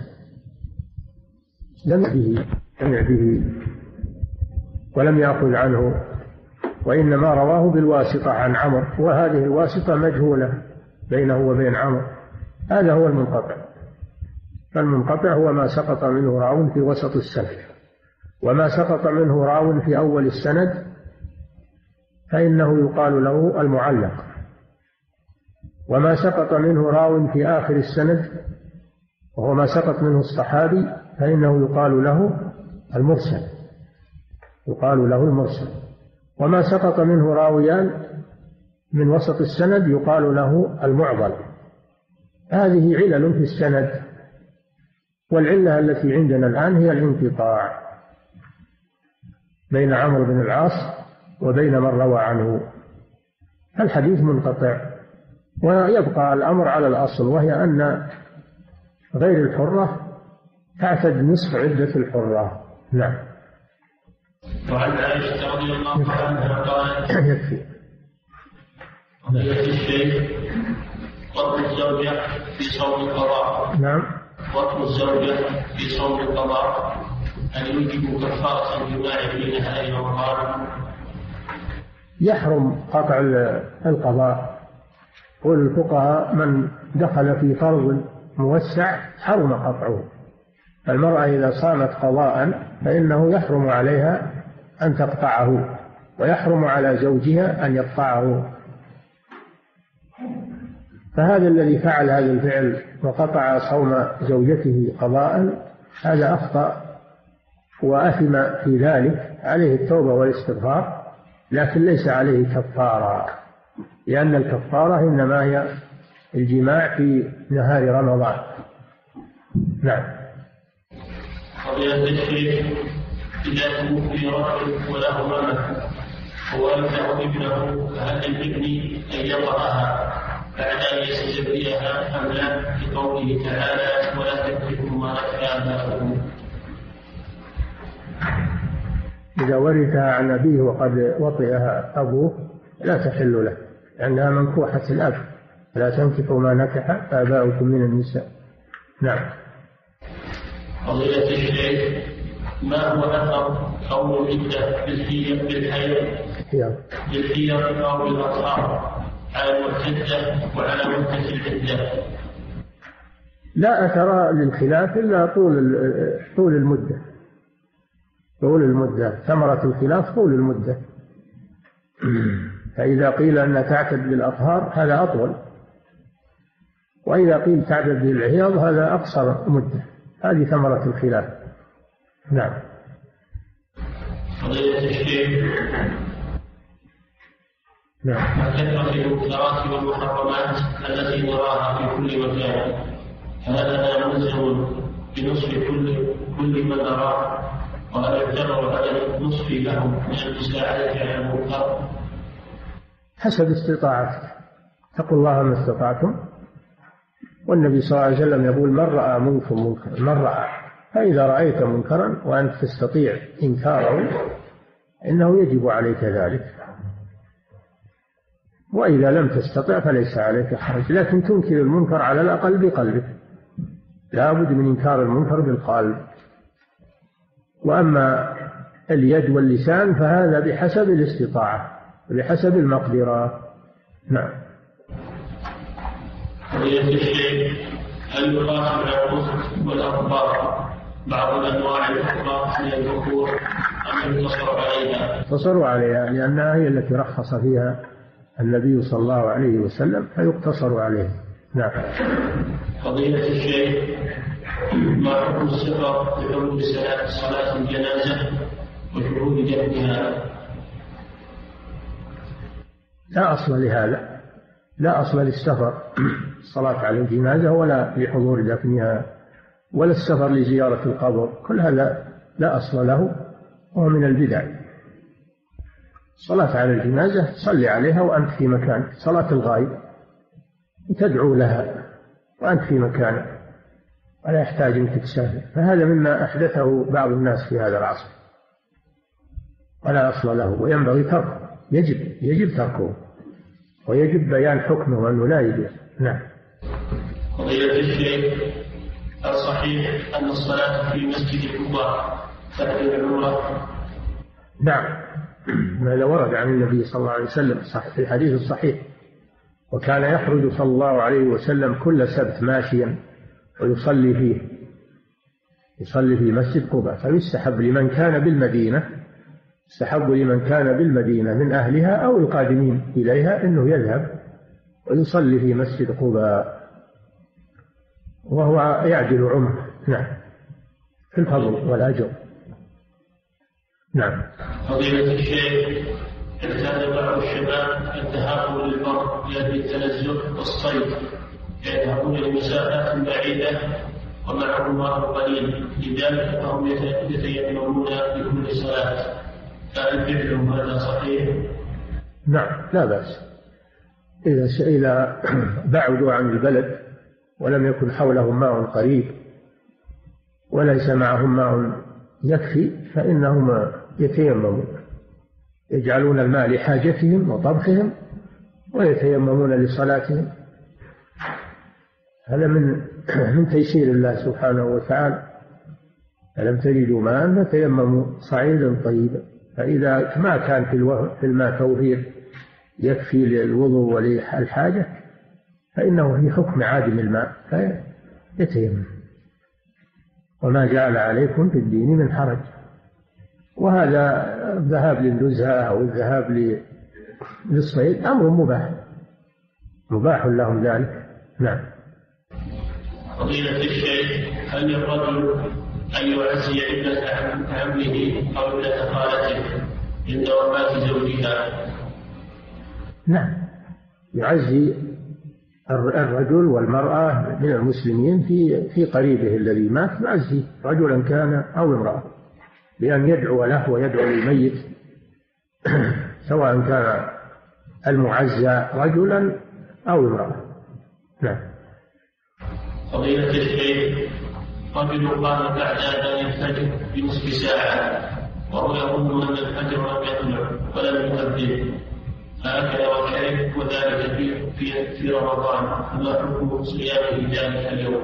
لم به سمع به ولم يأخذ عنه، وإنما رواه بالواسطة عن عمرو، وهذه الواسطة مجهولة بينه وبين عمرو. هذا هو المنقطع. فالمنقطع هو ما سقط منه راو في وسط السند، وما سقط منه راو في أول السند فإنه يقال له المعلق، وما سقط منه راو في آخر السند وهو ما سقط منه الصحابي فإنه يقال له المرسل يقال له المرسل وما سقط منه راويان من وسط السند يقال له المعضل. هذه علل في السند، والعلة التي عندنا الآن هي الانقطاع بين عمرو بن العاص وبين من روى عنه. الحديث منقطع، ويبقى الأمر على الأصل، وهي أن غير الحرة تعتد نصف عدة الحرة. نعم. وعن عائشة رضي الله عنها قالت: يكفي. قضية الشيخ وطن الزوجة في صوم القضاء. نعم. وطن الزوجة في صوم القضاء هل يوجب كفارة الجماع في نهار رمضان؟ يحرم قطع القضاء. قول الفقهاء من دخل في فرض موسع حرم قطعه. المرأة إذا صامت قضاء فإنه يحرم عليها أن تقطعه، ويحرم على زوجها أن يقطعه. فهذا الذي فعل هذا الفعل وقطع صوم زوجته قضاء هذا أخطأ وأثم في ذلك، عليه التوبة والاستغفار، لكن ليس عليه كفارة، لأن الكفارة إنما هي الجماع في نهار رمضان. نعم. فضيلة الشيخ إذا توفي رجل وله أمة وولده ابنه فهل للابن أن يطأها بعد أن يستبرئها أم لا؟ لقوله تعالى ولا تكتبوا ما أتى آباؤكم. إذا ورثها عن أبيه وقد وطئها أبوه لا تحل له، لأنها منكوحة الأب، لا تنكحوا ما نكح آباؤكم من النساء. نعم. فضيلة الشيخ ما هو أثر قول العدة بالحيض بالحيض أو بالأطهار على المعتدة وعلى مدة العدة؟ لا أثر للخلاف إلا طول طول المدة. طول المدة ثمرة الخلاف طول المدة. فإذا قيل أن تعتد بالأطهار هذا أطول، وإذا قيل تعتد بالحيض هذا أقصر مدة. هذه ثمرة الخلاف. نعم. فضيلة الشيخ نعم. ما كثرة المنكرات والمحرمات التي نراها في كل مكان، فهذا ملزم بنصف كل كل من نراه، وهل يعتبر هذا النصف لهم من المساعدة على المنكر؟ حسب استطاعتك، اتقوا الله ما استطعتم. والنبي صلى الله عليه وسلم يقول من رأى منكم منكرا، من رأى، فإذا رأيت منكرا وأنت تستطيع إنكاره إنه يجب عليك ذلك، وإذا لم تستطع فليس عليك حرج، لكن تنكر المنكر على الأقل بقلبك، لا بد من إنكار المنكر بالقلب. وأما اليد واللسان فهذا بحسب الاستطاعة بحسب المقدرة. نعم. فضيلة الشيخ هل يقاس على الرزق والأخبار بعض الأنواع الأخرى من الذكور أم يقتصر عليها؟ يقتصر عليها لأنها هي التي رخص فيها النبي صلى الله عليه وسلم، فيقتصر عليها. نعم. فضيلة الشيخ ما حكم السفر لحضور صلاة صلاة الجنازة وشهود دفنها؟ لا أصل لهذا، لا أصل للسفر الصلاة على الجنازة ولا لحضور دفنها ولا السفر لزيارة القبر، كل هذا لا أصل له وهو من البدع. الصلاة على الجنازة صلي عليها وأنت في مكانك، صلاة الغائب تدعو لها وأنت في مكانك ولا يحتاج أنك تسافر، فهذا مما أحدثه بعض الناس في هذا العصر ولا أصل له، وينبغي تركه، يجب يجب تركه، ويجب بيان حكمه وأنه لا يجوز. نعم. فضيلة الشيخ الصحيح أن الصلاة في مسجد قباء تأتي العمرة؟ نعم، هذا ورد عن النبي صلى الله عليه وسلم في الحديث الصحيح، وكان يخرج صلى الله عليه وسلم كل سبت ماشيا ويصلي فيه، يصلي في مسجد قباء، فيستحب لمن كان بالمدينة يستحب لمن كان بالمدينة من أهلها أو القادمين إليها أنه يذهب ويصلي في مسجد قباء، وهو يعدل عمره. نعم، في الفضل والأجر. نعم. فضيلة الشيخ اعتاد بعض الشباب الذهاب للبر لأجل التنزه والصيد، يذهبون لمسافات بعيدة ومعهم ماء قليل، لذلك فهم يتيممون لكل صلاة، فهل فعلهم هذا صحيح؟ نعم، لا بأس. إذا إذا بعدوا عن البلد ولم يكن حولهم ماء قريب وليس معهم ماء يكفي فإنهم يتيممون، يجعلون الماء لحاجتهم وطبخهم ويتيممون لصلاتهم. هذا من من تيسير الله سبحانه وتعالى. ألم تجدوا ماء فتيمموا صعيدا طيبا. فإذا ما كان في الماء توفير يكفي للوضوء وللحاجة فإنه في حكم عادم الماء فيتيمم. وما جعل عليكم في الدين من حرج. وهذا الذهاب للنزهة أو الذهاب للصيد أمر مباح مباح لهم ذلك. نعم. فضيلة الشيخ، هل للرجل أن يعزي ابنة عمه أو ابنة خالته عند وفاة زوجها؟ نعم، يعزي الرجل والمرأة من المسلمين في في قريبه الذي مات، يعزي رجلا كان أو امرأة بأن يدعو له ويدعو للميت سواء كان المعزى رجلا أو امرأة. نعم. فضيلة الشيخ، رجل قام بعد أذان الفجر بنصف ساعة وهو يظن أن الفجر لم يطلع ولم يؤذن، فأكل وشرب وذلك في في في رمضان، فما حكم صيامه ذلك اليوم؟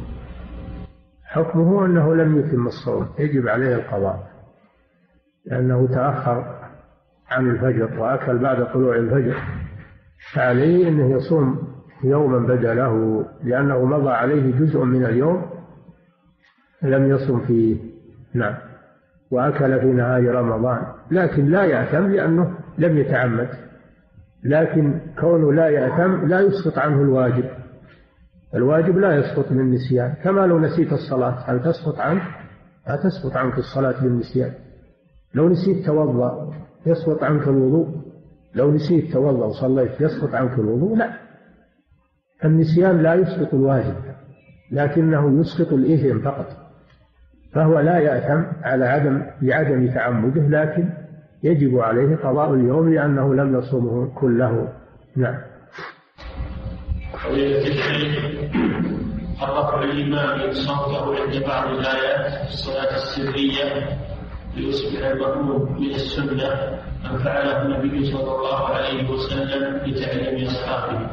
حكمه أنه لم يتم الصوم، يجب عليه القضاء لأنه تأخر عن الفجر وأكل بعد طلوع الفجر، فعليه أنه يصوم يوما بدله لأنه مضى عليه جزء من اليوم لم يصم فيه. نعم. وأكل في نهار رمضان، لكن لا يأثم لأنه لم يتعمد، لكن كونه لا يأثم لا يسقط عنه الواجب. الواجب لا يسقط من النسيان، كما لو نسيت الصلاة هل تسقط عنك؟ لا تسقط عنك الصلاة بالنسيان. لو نسيت توضأ يسقط عنك الوضوء؟ لو نسيت توضأ وصليت يسقط عنك الوضوء؟ لا. النسيان لا يسقط الواجب لكنه يسقط الإثم فقط، فهو لا يأثم على عدم بعدم تعمده، لكن يجب عليه قضاء اليوم لأنه لم يصومه كله. نعم. فضيلة الشيخ، رفع الإمام صوته عند بعض الآيات في الصلاة السرية ليصبح المأموم من السنة أم فعله النبي صلى الله عليه وسلم لتعليم أصحابه؟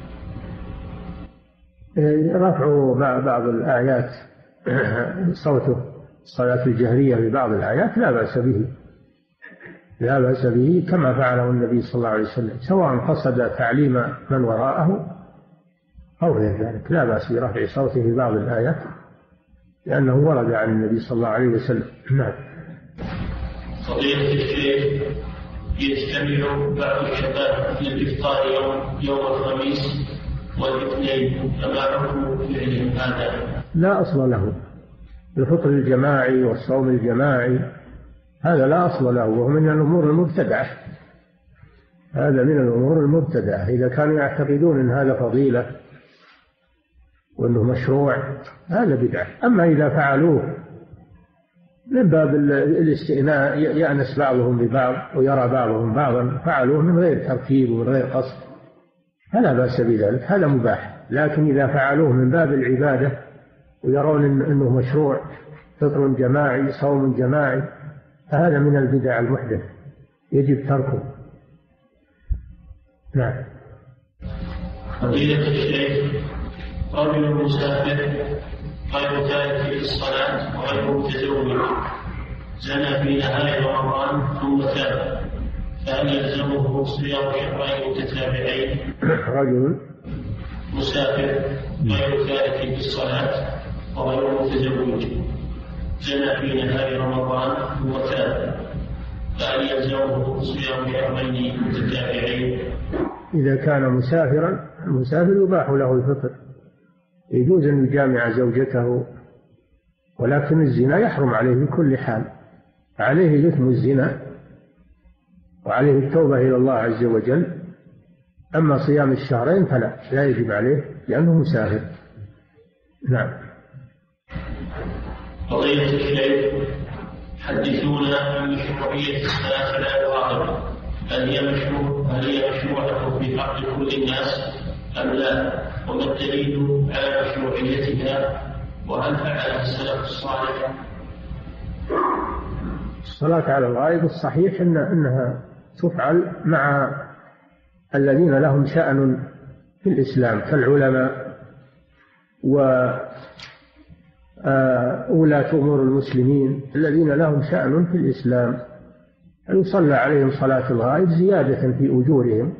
رفع بعض الآيات صوته الصلاة الجهرية ببعض الآيات لا بأس به، لا بأس به كما فعله النبي صلى الله عليه وسلم، سواء قصد تعليم من وراءه أو غير ذلك، لا بأس برفع صوته في بعض الآيات لأنه ورد عن النبي صلى الله عليه وسلم. نعم. فضيلة الشيخ، يجتمع بعض الشباب في الإفطار يوم يوم الخميس والاثنين، فما حكم فعلهم هذا؟ لا أصل له. الفطر الجماعي والصوم الجماعي هذا لا أصل له، وهو من الأمور المبتدعة، هذا من الأمور المبتدعة. إذا كانوا يعتقدون أن هذا فضيلة وأنه مشروع هذا بدعة. أما إذا فعلوه من باب الاستئناء يأنس بعضهم ببعض ويرى بعضهم بعضا، فعلوه من غير ترتيب ومن غير قصد فلا بأس بذلك، هذا مباح. لكن إذا فعلوه من باب العبادة ويرون أنه مشروع فطر جماعي صوم جماعي فهذا من البدع المحدث يجب تركه. نعم. فضيلة الشيخ، رجل مسافر غير تارك للصلاة وغير متزوج زنى في نهار رمضان ثم تاب، فهل يلزمه صيام شهرين متتابعين؟ رجل مسافر غير تارك للصلاة وغير متزوج زنى في نهار رمضان ثم تاب، فهل يلزمه صيام شهرين متتابعين؟ إذا كان مسافرا المسافر يباح له الفطر، يجوز أن يجامع زوجته، ولكن الزنا يحرم عليه بكل حال، عليه إثم الزنا وعليه التوبة إلى الله عز وجل. أما صيام الشهرين فلا لا يجب عليه لأنه مسافر. نعم. فضيلة الشيخ، حدثونا عن مشروعية الصلاة على الواقع، هل هي مشروع هل هي مشروعة في حق كل الناس أم لا؟ وما الدليل على مشروعيتها؟ وهل فعلها السلف الصالح؟ الصلاة على الغائب الصحيح إن إنها تفعل مع الذين لهم شأن في الإسلام كالعلماء وولاة أمور المسلمين الذين لهم شأن في الإسلام أن يصلى عليهم صلاة الغائب زيادة في أجورهم.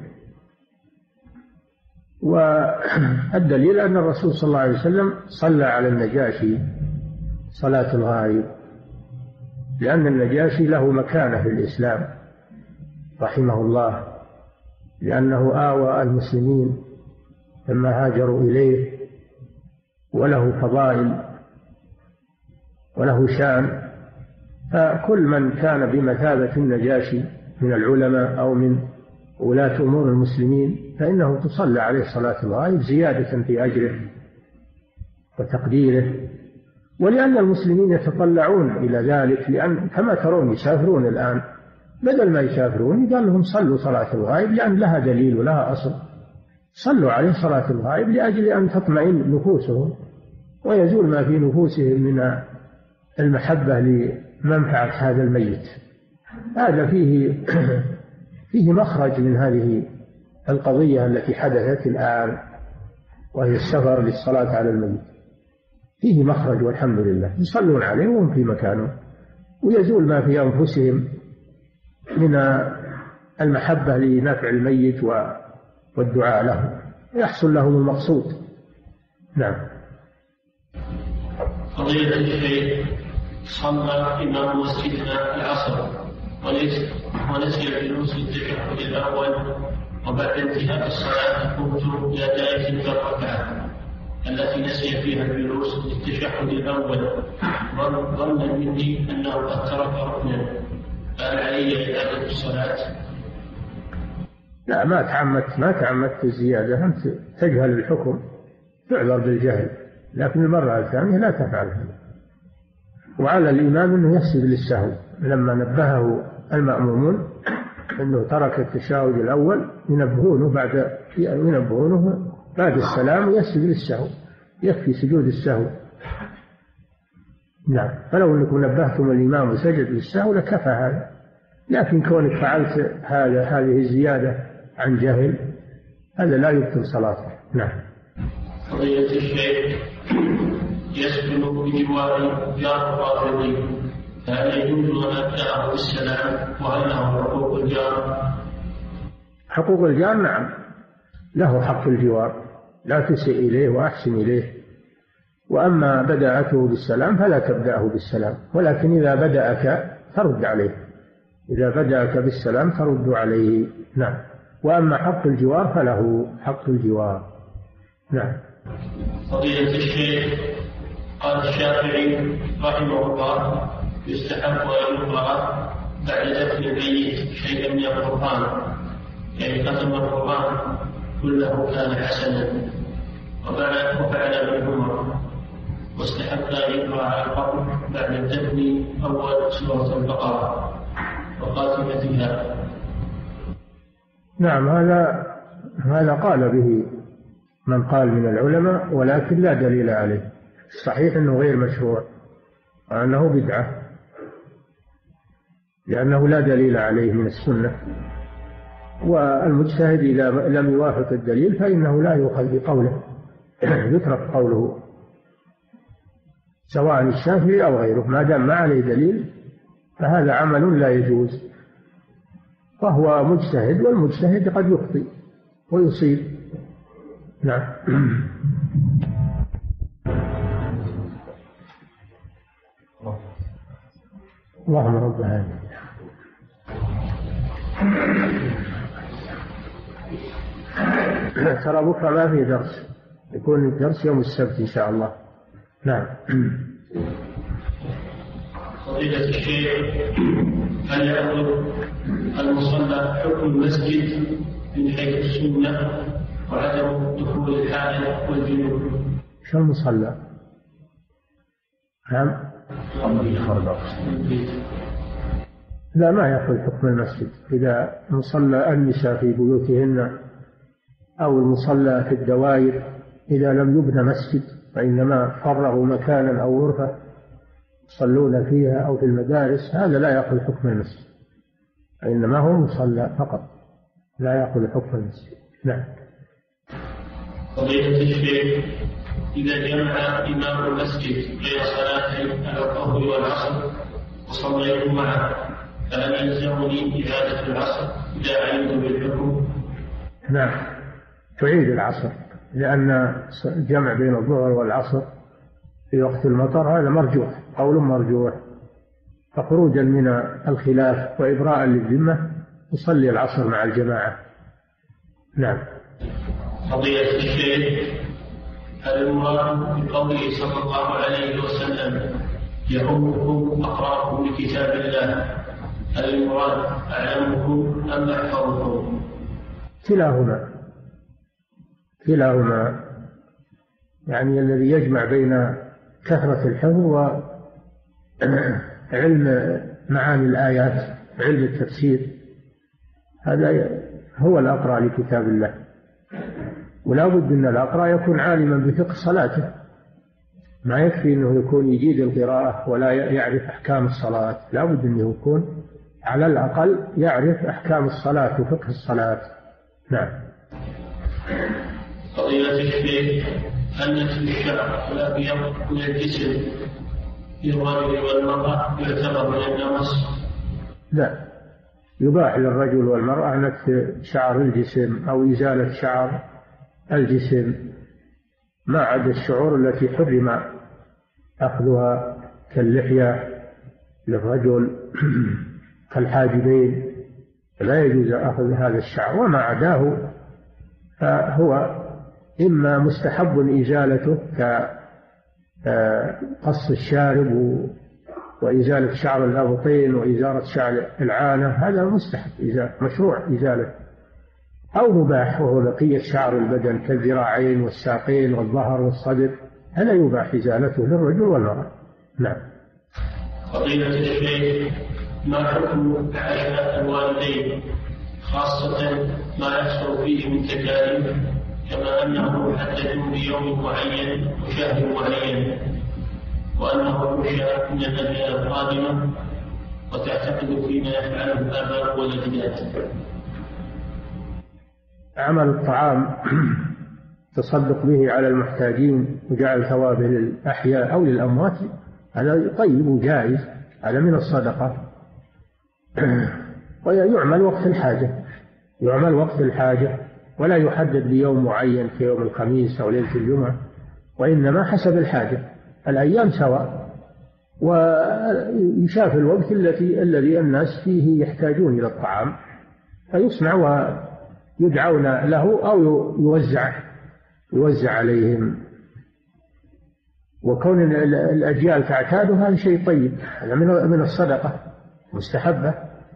والدليل أن الرسول صلى الله عليه وسلم صلى على النجاشي صلاة الغائب، لأن النجاشي له مكانة في الإسلام رحمه الله، لأنه آوى المسلمين لما هاجروا إليه، وله فضائل وله شأن. فكل من كان بمثابة النجاشي من العلماء أو من ولاة أمور المسلمين فإنه تصلى عليه صلاة الغائب زيادة في أجره وتقديره. ولأن المسلمين يتطلعون إلى ذلك، لأن كما ترون يسافرون الآن، بدل ما يسافرون قال لهم صلوا صلاة الغائب، لأن لها دليل ولها أصل. صلوا عليه صلاة الغائب لأجل أن تطمئن نفوسهم ويزول ما في نفوسهم من المحبة لمنفعة هذا الميت. هذا فيه فيه مخرج من هذه القضية التي حدثت الآن، وهي السفر للصلاة على الميت. فيه مخرج والحمد لله، يصلون عليه وهم في مكانه، ويزول ما في أنفسهم من المحبة لنفع الميت والدعاء له، يحصل لهم المقصود. نعم. قضية الشيخ صلى إمام مسجدنا العصر ونسي الجلوس للتشهد الأول، وبعد انتهاء الصلاة قمت إلى دائرة الركعة التي نسي فيها الجلوس للتشهد الأول، ظنا مني أنه قد ترك ركنا، فهل علي إعادة الصلاة؟ لا، ما تعمدت ما تعمدت الزيادة، أنت تجهل الحكم تعذر بالجهل، لكن المرة الثانية لا تفعل هذا. وعلى الإمام أنه يسجد للسهو، لما نبهه المأمومون أنه ترك التشهد الأول ينبهونه بعد ينبهونه بعد السلام يسجد للسهو، يكفي سجود السهو. نعم، فلو أنكم نبهتم الإمام وسجد للسهو لكفى هذا، لكن كونك فعلت هذا هذه الزيادة عن جهل هذا لا يبطل صلاته. نعم. قضية الشيخ يسكن بجوار جار رافضي، فهل يجوز أن أبدأه بالسلام؟ وهل له حقوق الجار؟ حقوق الجار نعم، له حق الجوار، لا تسيء إليه وأحسن إليه. وأما بدأته بالسلام فلا تبدأه بالسلام، ولكن إذا بدأك ترد عليه، إذا بدأك بالسلام ترد عليه. نعم. وأما حق الجوار فله حق الجوار. نعم. قضية الشيخ قال الشافعي رحمه الله يستحب أن يقرأ بعد دفن الميت شيئا من القرآن، يعني ختم القرآن كله كان حسنا، وفعل ابن عمر، واستحب أن يقرأ على القبر بعد الدفن أول سورة البقرة وخاتمتها. نعم، هذا هذا قال به من قال من العلماء، ولكن لا دليل عليه. الصحيح أنه غير مشروع وأنه بدعة، لأنه لا دليل عليه من السنة، والمجتهد إذا لم يوافق الدليل فإنه لا يؤخذ بقوله، يترك قوله سواء الشافعي أو غيره، ما دام ما عليه دليل فهذا عمل لا يجوز، فهو مجتهد، والمجتهد قد يخطئ ويصيب. نعم. اللهم رب العالمين. ترى بكرة ما في درس، يكون الدرس يوم السبت إن شاء الله. نعم. فضيلة الشيخ، هل يأخذ المصلى حكم المسجد من حيث السنة وعدم دخول الحائط والجنوب؟ شو المصلى؟ نعم. لا، ما يأخذ حكم المسجد. إذا مصلى النساء في بيوتهن أو المصلى في الدوائر إذا لم يبنى مسجد فإنما فرغوا مكانا أو غرفة يصلون فيها أو في المدارس، هذا لا يأخذ حكم المسجد، إنما هو مصلى فقط، لا يأخذ حكم المسجد. نعم. فضيلة الشيخ، إذا جمع إمام المسجد بين صلاتي الظهر والعصر وصليت معه فهل يلزمني إعادة العصر إذا علمت بالحكم؟ نعم، تعيد العصر، لأن الجمع بين الظهر والعصر في وقت المطر هذا مرجوح، قول مرجوح، فخروجا من الخلاف وإبراء للذمة يصلي العصر مع الجماعة. نعم. فضيلة الشيخ، هل المراد بقوله صلى الله عليه وسلم يؤمكم أقرأكم لكتاب الله، هل المراد أعلمكم أم أحفظكم؟ كلاهما كلاهما يعني الذي يجمع بين كثرة الحفظ وعلم معاني الآيات، علم التفسير، هذا هو الأقرأ لكتاب الله. ولا بد أن الأقرأ يكون عالما بفقه صلاته، ما يكفي أنه يكون يجيد القراءة ولا يعرف أحكام الصلاة، لا بد أنه يكون على الأقل يعرف أحكام الصلاة وفقه الصلاة. نعم. فضيلة الشيخ، هل نتف الشعر الأبيض من الجسم للرجل والمرأة يعتبر من النمس؟ لا، يباح للرجل والمرأة نتف شعر الجسم أو إزالة شعر الجسم، ما عدا الشعور التي حرم أخذها كاللحية للرجل كالحاجبين، لا يجوز أخذ هذا الشعر، وما عداه فهو إما مستحب إزالته كقص الشارب وإزالة شعر الأبطين وإزالة شعر العانة، هذا مستحب إزالة مشروع إزالة، أو مباح وهو بقية شعر البدن كالذراعين والساقين والظهر والصدر، هذا يباح إزالته للرجل والمرأة. نعم. فضيلة الشيخ، ما حكم عشاء الوالدين خاصة ما يحصل فيه من تكاليف، كما أنه محدد بيوم معين وشهر معين، وأنه يشاء من الأيام القادمة وتعتقد فيما يفعله الآباء والأجداد؟ عمل الطعام تصدق به على المحتاجين وجعل ثوابه للأحياء أو للأموات هذا طيب وجائز، هذا من الصدقة، ويعمل وقت الحاجة، يعمل وقت الحاجة ولا يحدد بيوم معين في يوم الخميس أو ليلة الجمعة، وإنما حسب الحاجة، الأيام سواء، ويشاف الوقت التي الذي الناس فيه يحتاجون إلى الطعام فيصنع ويدعون له أو يوزع يوزع عليهم، وكون الأجيال تعتاد هذا شيء طيب، هذا من الصدقة مستحبة.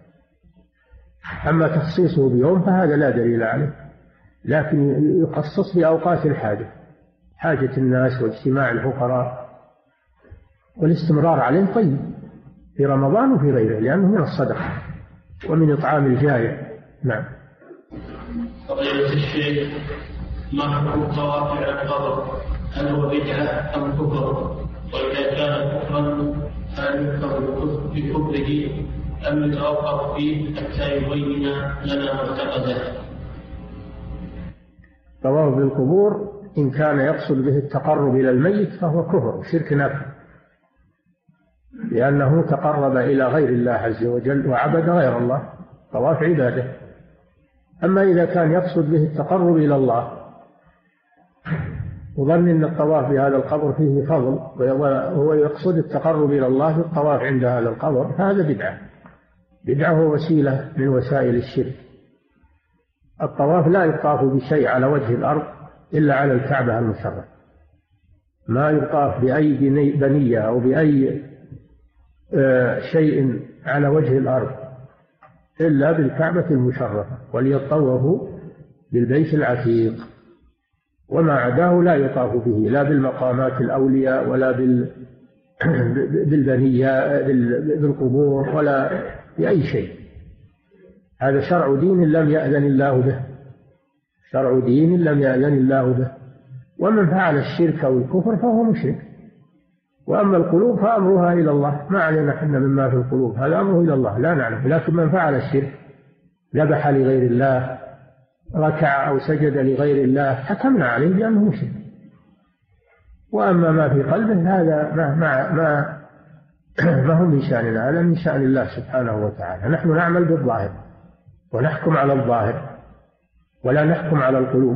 أما تخصيصه بيوم فهذا لا دليل عليه، لكن يخصص بأوقات الحاجة، حاجة الناس واجتماع الفقراء والاستمرار عليه طيب في رمضان وفي غيره، لأنه من الصدقة ومن إطعام الجائع. نعم. فضيلة الشيخ، ما حكم الطواف على القبر؟ هل هو بدعة أم كفر؟ وإذا كان كفرا هل يكفر بكفره أم يتوقف فيه حتى يبين لنا معتقده؟ طواف بالقبور إن كان يقصد به التقرب إلى الميت فهو كفر وشرك نفر، لأنه تقرب إلى غير الله عز وجل وعبد غير الله، طواف عباده. أما إذا كان يقصد به التقرب إلى الله وظن أن الطواف بهذا القبر فيه فضل وهو يقصد التقرب إلى الله في الطواف عند هذا القبر، هذا بدعة، بدعة هو وسيلة من وسائل الشرك. الطواف لا يطاف بشيء على وجه الأرض إلا على الكعبة المشرفة، ما يطاف بأي بنية أو بأي شيء على وجه الأرض إلا بالكعبة المشرفة، وليطوفوا بالبيت العتيق، وما عداه لا يطاف به لا بالمقامات الأولياء ولا بالبنية بالقبور ولا بأي شيء. هذا شرع دين لم يأذن الله به، شرع دين لم يأذن الله به، ومن فعل الشرك أو الكفر فهو مشرك. وأما القلوب فأمرها إلى الله، ما علينا حنا مما في القلوب، هذا أمره إلى الله لا نعلم. لكن من فعل الشرك ذبح لغير الله، ركع أو سجد لغير الله، حكمنا عليه بأنه مشرك. وأما ما في قلبه هذا ما, ما, ما, ما هو من شأننا، هذا من شأن الله سبحانه وتعالى. نحن نعمل بالظاهر ونحكم على الظاهر ولا نحكم على القلوب،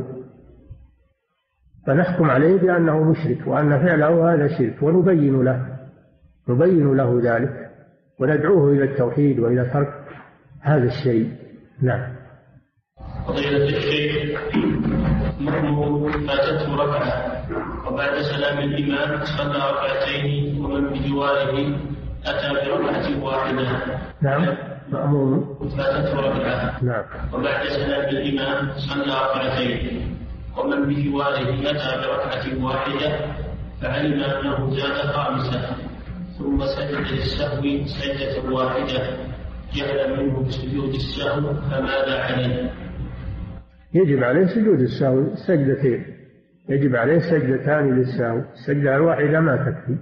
فنحكم عليه بأنه مشرك وأن فعله هذا شرك، ونبين له نبين له ذلك وندعوه إلى التوحيد وإلى ترك هذا الشيء. نعم. فضيلة الشيخ، محمود فاتته ركعة وبعد سلام الإمام صلى ركعتين ومن بجواره أتى بركعة واحدة. نعم. مأمون فاتته ركعة. نعم. وبعد سلام الإمام صلى ركعتين ومن بجواره أتى بركعة واحدة، فعلم أنه زاد خامسة ثم سجد للسهو سجدة واحدة جهلا منه بسجود السهو، فماذا عليه؟ يجب عليه سجود السهو سجدتين، يجب عليه سجدتان للسهو، السجدة الواحدة ما تكفي،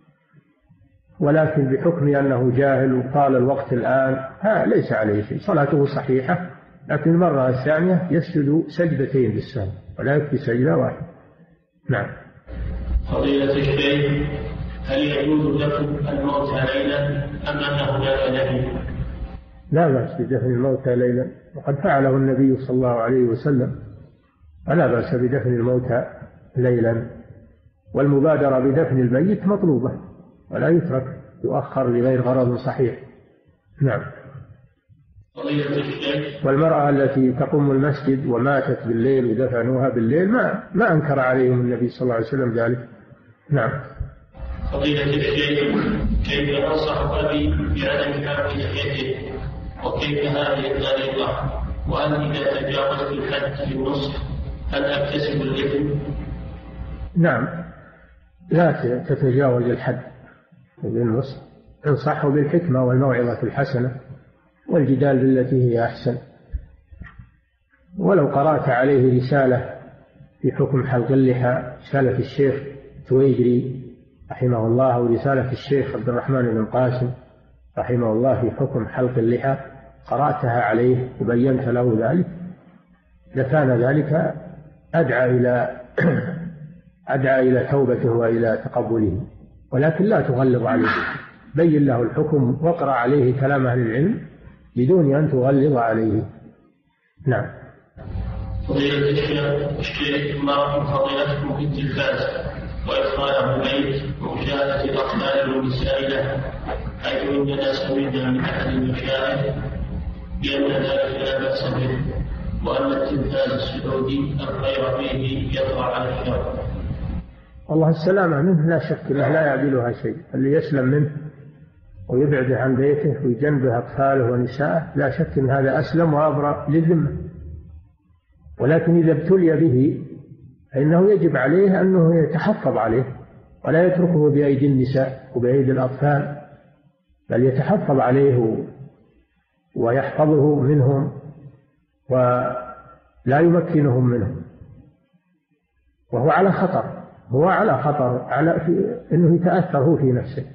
ولكن بحكم أنه جاهل وطال الوقت الآن ها ليس عليه شيء، صلاته صحيحة، لكن المرة الثانية يسجد سجدتين للسهو ولا يكفي سجدة واحدة. نعم. فضيلة الشيخ، هل يجوز دفن الموتى ليلا أم أنه لا نهي؟ لا بأس بدفن الموتى ليلا، وقد فعله النبي صلى الله عليه وسلم، فلا بأس بدفن الموتى ليلا، والمبادرة بدفن الميت مطلوبة ولا يترك يؤخر لغير غرض صحيح. نعم. والمرأة التي تقوم المسجد وماتت بالليل ودفنوها بالليل ما ما أنكر عليهم النبي صلى الله عليه وسلم ذلك. نعم. فضيلة الشيخ، كيف ينصح أبي بعدم حرق لحيته، وكيف هذه الطريقة، وهل إذا تجاوزت الحد في النصح هل أكتسب الإثم؟ نعم، لا تتجاوز الحد في النصح، انصحه بالحكمة والموعظة الحسنة والجدال بالتي هي أحسن. ولو قرأت عليه رسالة في حكم حلق اللحى، رسالة الشيخ تويجري رحمه الله ورسالة الشيخ عبد الرحمن بن قاسم رحمه الله في حكم حلق اللحى، قرأتها عليه وبينت له ذلك، لكان ذلك أدعى إلى أدعى إلى توبته وإلى تقبله، ولكن لا تغلظ عليه، بين له الحكم واقرأ عليه كلام أهل العلم بدون أن تغلظ عليه. نعم. فضيلة الشيخ، ما رأي فضيلتكم في التلفاز وإدخاله البيت ومشاهدة الأطفال والنساء له، حيث إننا سمعنا من أحد المشايخ بأن ذلك لا بأس به، وأن التلفاز السعودي الخير فيه يطغى على الشر؟ والله السلامة منه لا شك أنه لا يعدلها شيء، اللي يسلم منه ويبعده عن بيته ويجنبه أطفاله ونساءه لا شك أن هذا أسلم وأبرأ للذمة، ولكن إذا ابتلي به فإنه يجب عليه أنه يتحفظ عليه ولا يتركه بأيدي النساء وبأيدي الأطفال، بل يتحفظ عليه ويحفظه منهم ولا يمكنهم منه، وهو على خطر، هو على خطر على في أنه يتأثر هو في نفسه،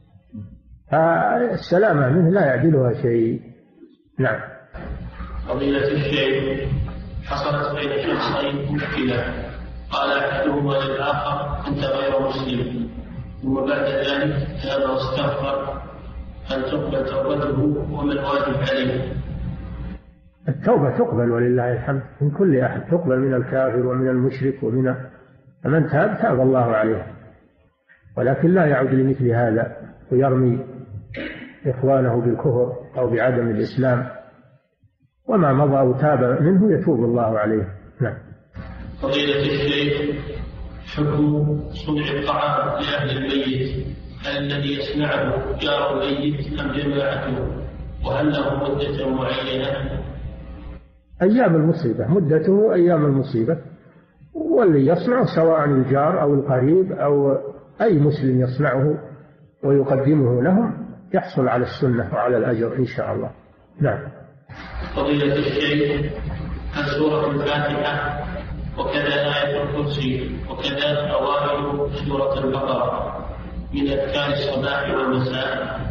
فالسلامة منه لا يعدلها شيء. نعم. فضيلة الشيخ، حصلت بين شخصين مشكلة، قال أحدهما للآخر أنت غير مسلم، ثم بعد ذلك تاب واستغفر، هل تقبل توبته وما الواجب عليه؟ التوبة تقبل ولله الحمد من كل أحد، تقبل من الكافر ومن المشرك ومن من تاب تاب الله عليه، ولكن لا يعود لمثل هذا ويرمي إخوانه بالكفر أو بعدم الإسلام، وما مضى وتاب منه يتوب الله عليه. نعم. فضيلة الشيخ، حكم صنع الطعام لأهل الميت، هل الذي يصنعه جار الميت أم جماعته، وهل له مدة معينة؟ أيام المصيبة، مدته أيام المصيبة، واللي يصنعه سواء الجار أو القريب أو أي مسلم يصنعه ويقدمه لهم يحصل على السنة وعلى الأجر إن شاء الله. نعم. فضيلة الشيخ، هل سورة الفاتحة وكذا آية الكرسي وكذا أوائل سورة البقرة من أذكار الصباح والمساء؟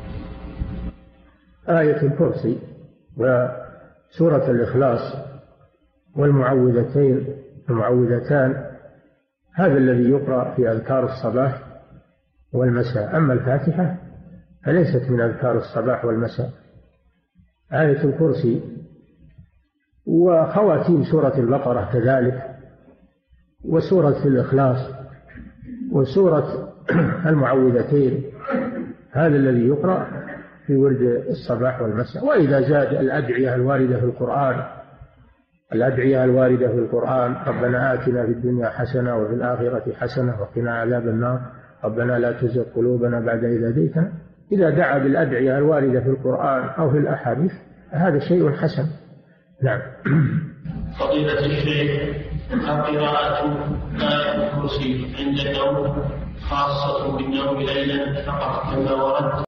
آية الكرسي وسورة الإخلاص والمعوذتين المعوذتان هذا الذي يقرأ في أذكار الصباح والمساء. أما الفاتحة فليست من أذكار الصباح والمساء. آية الكرسي وخواتيم سورة البقرة كذلك، وسورة الإخلاص وسورة المعوذتين، هذا الذي يقرأ في ورد الصباح والمساء. وإذا زاد الأدعية الواردة في القرآن الأدعية الواردة في القرآن: ربنا آتنا في الدنيا حسنة وفي الآخرة حسنة وقنا عذاب النار، ربنا لا تزغ قلوبنا بعد إذ هديتنا. إذا دعا بالأدعية الواردة في القرآن أو في الأحاديث هذا شيء حسن. نعم. فضيلة الشيخ، قراءة آية الكرسي عند النوم خاصة بالنوم ليلا فقط كما ورد